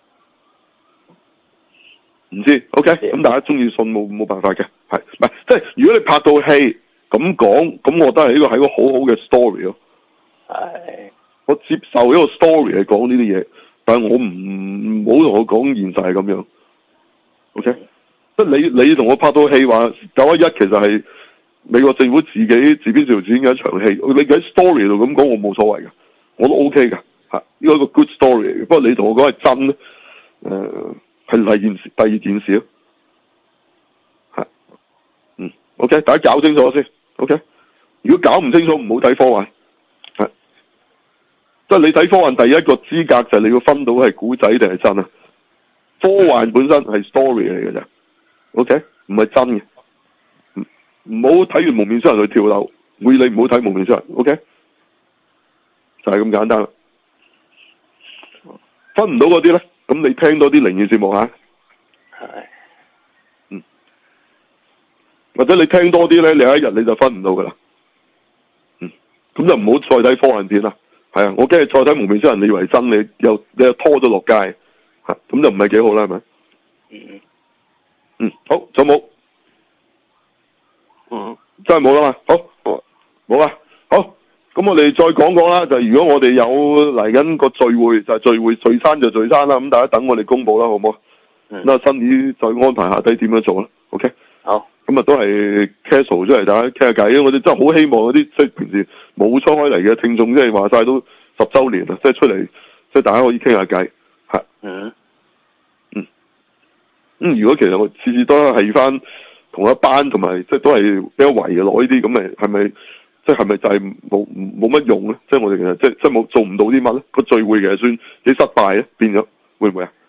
唔知。OK，咁大家中意信冇冇辦法嘅，係唔係？即係如果你拍到戲咁講，咁我覺得係呢個係一個好好嘅 story 咯。 係，我接受呢個 story 係講呢啲嘢，但係我唔好同我講現實係咁樣。OK，即係你你同我拍到戲話九一一其實係美國政府自己自編自導自演嘅一場戲，你喺 story 度咁講我冇所謂㗎，我都 OK 㗎，嚇，呢個係一個 good story 嚟嘅。不過你同我講係真咧，誒係第二件事，第二件事咯，係，嗯 OK，大家搞清楚先 OK，如果搞唔清楚唔好睇科幻，係，即係你睇科幻第一個資格就係你要分到係古仔定係真啊。科幻本身係 story 嚟嘅啫 ，OK， 唔係真嘅，唔唔好睇完蒙面超人去跳樓，會你唔好睇蒙面超人 ，OK， 就係咁簡單啦。分唔到嗰啲咧，咁你聽多啲靈異節目吓，係，嗯，或者你聽多啲咧，你有一日你就分唔到噶啦，嗯，咁就唔好再睇科幻片啦，係啊，我驚你再睇蒙面超人，你以為真，你又你又拖咗落街。咁就唔係幾好啦，係咪？嗯嗯，好，仲有冇？嗯，真係冇啦嘛，好，冇啊，好，咁我哋再講講啦。就係、如果我哋有嚟緊個聚會，就係、聚會聚餐就聚餐啦。咁大家等我哋公佈啦，好唔好？嗯。咁啊，新年再安排下低點樣做啦。OK。好。咁啊，都係 casual 出嚟，大家傾下偈。我哋真係好希望嗰啲即係平時冇初開嚟嘅聽眾，即係話晒都十週年啦，即係出嚟，即係大家可以傾下偈。係。嗯。咁、嗯、如果其實我次次都係翻同一班，同埋即係都係比較圍嘅攞呢啲，咁咪係咪即係係咪就係冇冇乜用咧？即係我哋其實即係即係冇做唔到啲乜咧？個聚會其實算幾失敗咧，變咗會唔會啊？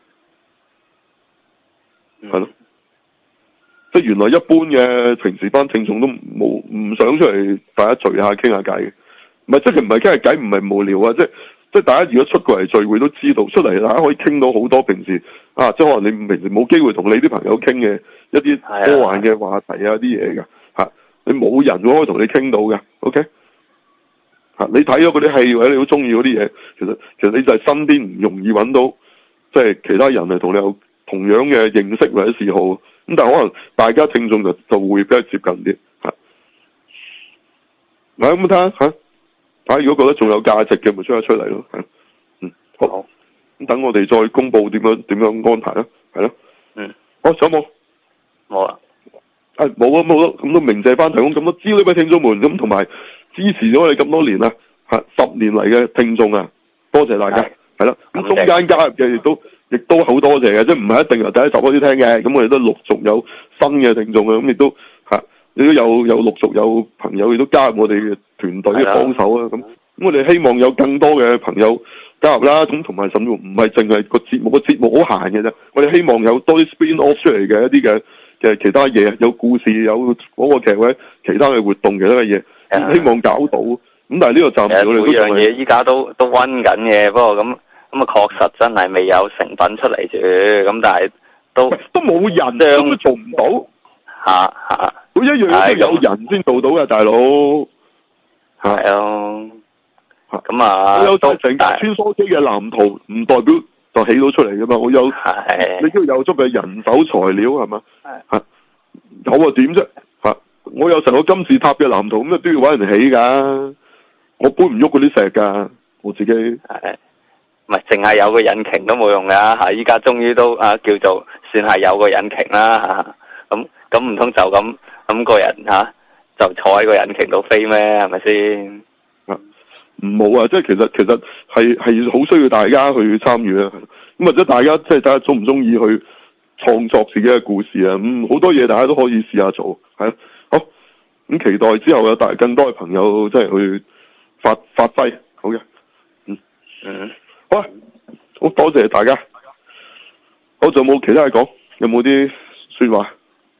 係、嗯、咯，即係原來一般嘅平時班聽眾都冇唔想出嚟大家聚下傾下偈嘅，唔係即係唔係傾下偈，唔係無聊啊，即係。即係大家如果出過嚟聚會都知道，出嚟大家可以傾到好多平時啊，即係可能你平時冇機會同你啲朋友傾嘅一啲科幻嘅話題啊啲嘢㗎嚇，你冇人可以同你傾到嘅 ，OK 嚇、啊？你睇咗嗰啲戲或者你好中意嗰啲嘢，其實其實你就係身邊唔容易揾到，即係其他人係同你有同樣嘅認識或者嗜好，咁但係可能大家聽眾就就會比較接近啲嚇。嗱咁睇下嚇。啊！如果覺得仲有價值嘅，咪出一出嚟咯。嗯，好。咁、嗯、等我哋再公佈點樣點樣安排啦，係咯。嗯。好，仲有冇？冇啦。啊，冇啊，冇咯。咁都鳴謝翻提供咁多資料俾聽眾們，咁同埋支持咗我哋咁多年啦，嚇十年嚟嘅聽眾啊，多謝大家。係啦。咁中間加入嘅亦都亦都好多謝嘅，即係唔係一定由第一集開始聽嘅。咁我哋都陸續有新嘅聽眾啊，咁亦都嚇。亦都有有陸續有朋友亦都加入我哋嘅團隊嘅幫手啊，咁咁我哋希望有更多嘅朋友加入啦，咁同埋甚至乎唔係淨係個節目，個節目好閒嘅啫，我哋希望有多啲 spin off 出嚟嘅一啲嘅嘅其他嘢，有故事，有嗰個劇或者其他嘅活動，其他嘅嘢，希望搞到。咁但係呢個暫時我哋都每樣嘢依家都都溫緊嘅，不過咁咁啊確實真係未有成品出嚟住，咁但係都都冇人，根本做唔到。吓吓，每一樣嘢都有人先做到嘅，大佬。係啊，咁啊，我有成成架穿梭機嘅藍圖，唔代表就起到出嚟噶嘛。我有，你都要有足嘅人手材料係嘛？係，有啊點啫？吓，我有成個金字塔嘅藍圖，咁啊都要搵人起噶。我搬唔喐嗰啲石噶，我自己。係，唔係淨係有個引擎都冇用噶吓，依家終於都啊叫做算係有個引擎啦吓，咁。咁唔通就咁咁個人吓、啊、就坐喺個引擎度飛咩？係咪先？啊，唔冇啊！即係其實其實係係好需要大家去參與啊！咁或者大家即係大家中唔中意去創作自己嘅故事啊？咁、嗯、好多嘢大家都可以試下做，係啊！好，咁期待之後有大更多嘅朋友即係去發發揮，好嘅，嗯嗯，好啊，好多謝大家。好，仲有冇其他嘢講？有冇啲說話？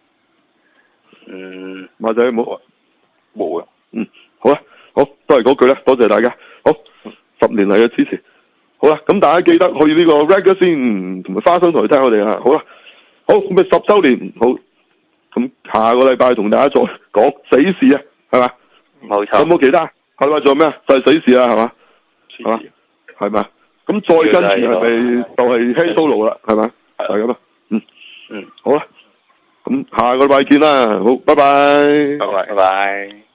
嗯，馬仔冇啊，冇啊，嗯，好啦，好，都係嗰句啦，多謝大家，好，十年嚟嘅支持，好啦，咁大家記得去呢個 Ragazine 同埋花生台聽我哋啊，好啦， 好，咁咪十週年好，咁下個禮拜同大家再講死侍啊，係嘛？ 冇錯。 有冇其他？下禮拜仲有咩啊？就係、是、死侍啊，係嘛？係嘛？係嘛？咁再跟住係咪就係 Han Solo 啦？係嘛？就係咁啊。嗯嗯，好啦，咁下個禮拜見啦。好，拜拜。 拜拜。拜拜。